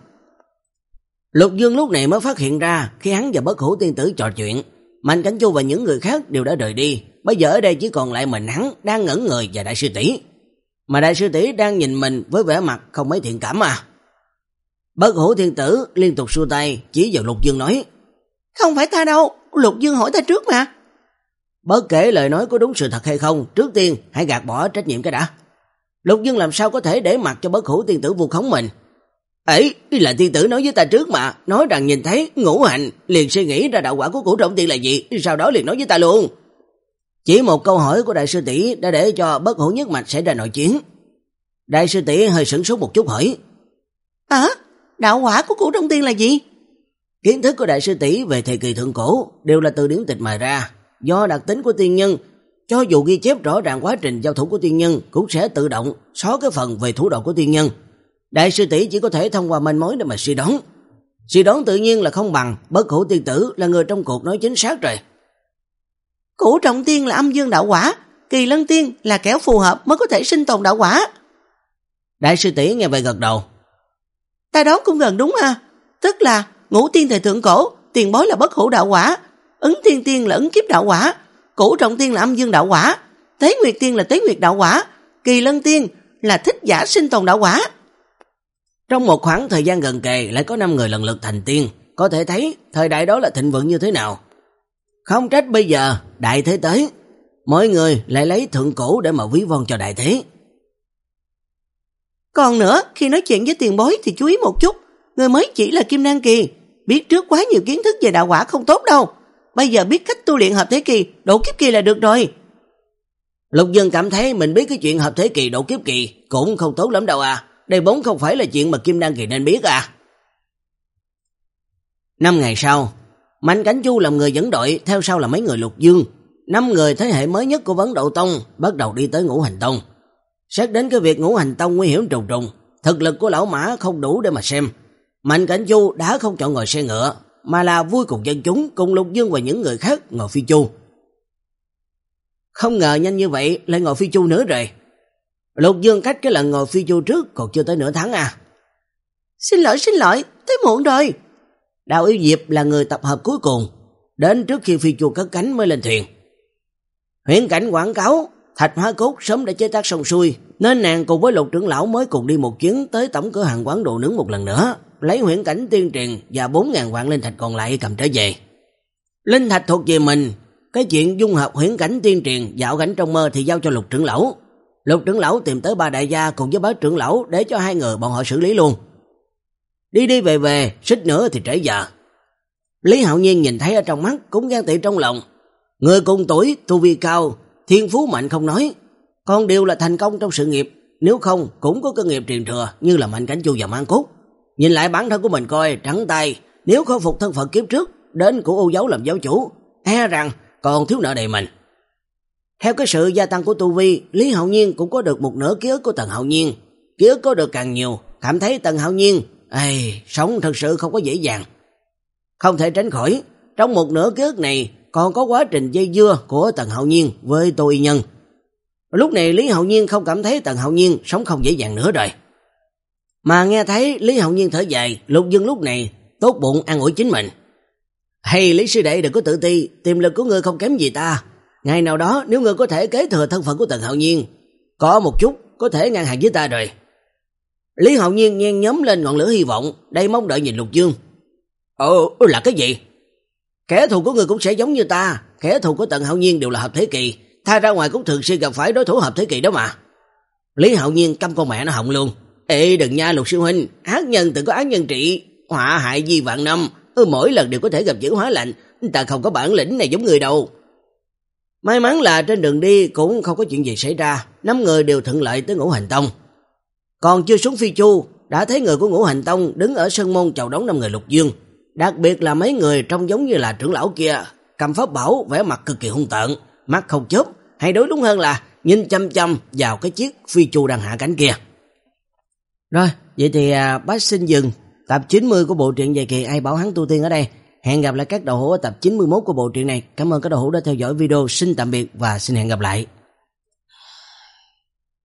Speaker 1: Lục Dương lúc này mới phát hiện ra, khi hắn và bất hủ tiên tử trò chuyện, Mạnh Cảnh Chu và những người khác đều đã rời đi, bây giờ ở đây chỉ còn lại mình hắn đang ngẩn người và đại sư tỷ. Mà đại sư tỷ đang nhìn mình với vẻ mặt không mấy thiện cảm à. Bất hủ tiên tử liên tục xua tay chỉ vào Lục Dương nói:
Speaker 2: Không phải ta đâu, Lục Dương hỏi ta trước mà.
Speaker 1: Bất kể lời nói có đúng sự thật hay không, trước tiên hãy gạt bỏ trách nhiệm cái đã. Lục Dương làm sao có thể để mặc cho bất hủ tiên tử vu khống mình. Ấy là tiên tử nói với ta trước mà, nói rằng nhìn thấy ngũ hành liền suy nghĩ ra đạo quả của cửu trọng tiên là gì, sau đó liền nói với ta luôn. Chỉ một câu hỏi của đại sư tỷ đã để cho bất hủ nhất mạch xảy ra nội chiến. Đại sư tỷ hơi sửng sốt một chút hỏi:
Speaker 2: À, đạo quả của cửu trọng tiên là gì?
Speaker 1: Kiến thức của đại sư tỷ về thời kỳ thượng cổ đều là từ điển tịch mà ra, do đặc tính của tiên nhân, cho dù ghi chép rõ ràng quá trình giao thủ của tiên nhân cũng sẽ tự động xóa cái phần về thủ đoạn của tiên nhân. Đại sư tỷ chỉ có thể thông qua manh mối để mà suy đoán. Suy đoán tự nhiên là không bằng bất hủ tiên tử là người trong cuộc nói chính xác rồi.
Speaker 2: Cửu trọng tiên là âm dương đạo quả, Kỳ Lân tiên là kẻo phù hợp mới có thể sinh tồn đạo quả.
Speaker 1: Đại sư tỷ nghe vậy gật đầu.
Speaker 2: Ta đoán cũng gần đúng à, tức là ngũ tiên thời thượng cổ, tiền bối là bất hủ đạo quả, ứng thiên tiên là ứng kiếp đạo quả, cửu trọng tiên là âm dương đạo quả, Tế Nguyệt tiên là Tế Nguyệt đạo quả, Kỳ Lân tiên là thích giả sinh tồn đạo quả.
Speaker 1: Trong một khoảng thời gian gần kề lại có năm người lần lượt thành tiên, có thể thấy thời đại đó là thịnh vượng như thế nào. Không trách bây giờ đại thế tới, mọi người lại lấy thượng cổ để mà ví von cho đại thế.
Speaker 2: Còn nữa, khi nói chuyện với tiền bối thì chú ý một chút, Người mới chỉ là kim đan kỳ, biết trước quá nhiều kiến thức về đạo quả không tốt đâu. Bây giờ biết cách tu luyện hợp thế kỳ, độ kiếp kỳ là được rồi.
Speaker 3: Lục Dương cảm thấy mình biết cái chuyện hợp thế kỳ, độ kiếp kỳ cũng không tốt lắm đâu à. Đây vốn không phải là chuyện mà kim đan kỳ nên biết à.
Speaker 1: Năm ngày sau, Mạnh Cảnh Chu làm người dẫn đội, theo sau là mấy người Lục Dương. Năm người thế hệ mới nhất của Vấn Đậu Tông bắt đầu đi tới Ngũ Hành Tông. Xét đến cái việc Ngũ Hành Tông nguy hiểm trùng trùng, thực lực của lão Mã không đủ để mà xem. Mạnh Cảnh Chu đã không chọn ngồi xe ngựa, mà là vui cùng dân chúng, cùng Lục Dương và những người khác ngồi phi chu. Không ngờ nhanh như vậy lại ngồi phi chu nữa rồi. Lục Dương cách cái lần ngồi phi chu trước còn chưa tới nửa tháng à.
Speaker 2: Xin lỗi xin lỗi, tới muộn rồi.
Speaker 1: Đào Yêu Diệp là người tập hợp cuối cùng, đến trước khi phi chu cất cánh mới lên thuyền. Huyễn cảnh quảng cáo thạch hóa cốt sớm đã chế tác xong xuôi, nên nàng cùng với Lục trưởng lão mới cùng đi một chuyến tới tổng cửa hàng quán đồ nướng một lần nữa, lấy huyễn cảnh tiên truyền và bốn ngàn vạn linh thạch còn lại cầm trở về. Linh thạch thuộc về mình, cái chuyện dung hợp huyễn cảnh tiên truyền và ảo cảnh trong mơ thì giao cho Lục trưởng lão. Lục trưởng lão tìm tới ba đại gia cùng với bá trưởng lão để cho hai người bọn họ xử lý luôn. Đi đi về về, xích nữa thì trễ giờ. Lý Hạo Nhiên nhìn thấy ở trong mắt cũng ghen tị trong lòng. Người cùng tuổi, tu vi cao, thiên phú mạnh không nói, còn đều là thành công trong sự nghiệp, nếu không cũng có cơ nghiệp truyền thừa như là Mạnh Cảnh Chu và Mang Cốt. Nhìn lại bản thân của mình coi, trắng tay, nếu khôi phục thân phận kiếp trước, đến của Ô Dấu làm giáo chủ, e rằng còn thiếu nợ đầy mình. Theo cái sự gia tăng của tu vi, Lý Hạo Nhiên cũng có được một nửa ký ức của Tần Hạo Nhiên. Ký ức có được càng nhiều, cảm thấy Tần Hạo Nhiên, ây, sống thật sự không có dễ dàng. Không thể tránh khỏi, trong một nửa ký ức này còn có quá trình dây dưa của Tần Hạo Nhiên với Tô Y Nhân. Lúc này Lý Hạo Nhiên không cảm thấy Tần Hạo Nhiên sống không dễ dàng nữa rồi. Mà nghe thấy Lý Hạo Nhiên thở dài, Lục Dương lúc này tốt bụng an ủi chính mình. Hay Lý sư đệ đừng có tự ti, tiềm lực của ngươi không kém gì ta. Ngày nào đó nếu ngươi có thể kế thừa thân phận của Tần Hạo Nhiên, có một chút có thể ngang hàng với ta rồi. Lý Hạo Nhiên nhen nhóm lên ngọn lửa hy vọng, đầy mong đợi nhìn Lục Dương. Ồ, là cái gì? Kẻ thù của ngươi cũng sẽ giống như ta, kẻ thù của Tần Hạo Nhiên đều là hợp thế kỳ, tha ra ngoài cũng thường xuyên gặp phải đối thủ hợp thế kỳ đó mà. Lý Hạo Nhiên căm con mẹ nó họng luôn. Ê đừng nha Lục sư huynh, ác nhân tự có ác nhân trị, họa hại di vạn năm, ừ, mỗi lần đều có thể gặp chữ hóa lạnh, ta không có bản lĩnh này giống người đâu. May mắn là trên đường đi cũng không có chuyện gì xảy ra, năm người đều thuận lợi tới Ngũ Hành Tông. Còn chưa xuống phi chu, đã thấy người của Ngũ Hành Tông đứng ở sân môn chào đón năm người Lục Dương, đặc biệt là mấy người trông giống như là trưởng lão kia, cầm pháp bảo, vẻ mặt cực kỳ hung tợn, mắt không chớp, hay đối đúng hơn là nhìn chăm chăm vào cái chiếc phi chu đang hạ cánh kia. Rồi, vậy thì à, bác xin dừng tập chín mươi của bộ truyện dài kỳ Ai Bảo Hắn Tu Tiên ở đây. Hẹn gặp lại các đầu hữu ở tập chín mươi mốt của bộ truyện này. Cảm ơn các đầu hữu đã theo dõi video. Xin tạm biệt và xin hẹn gặp lại.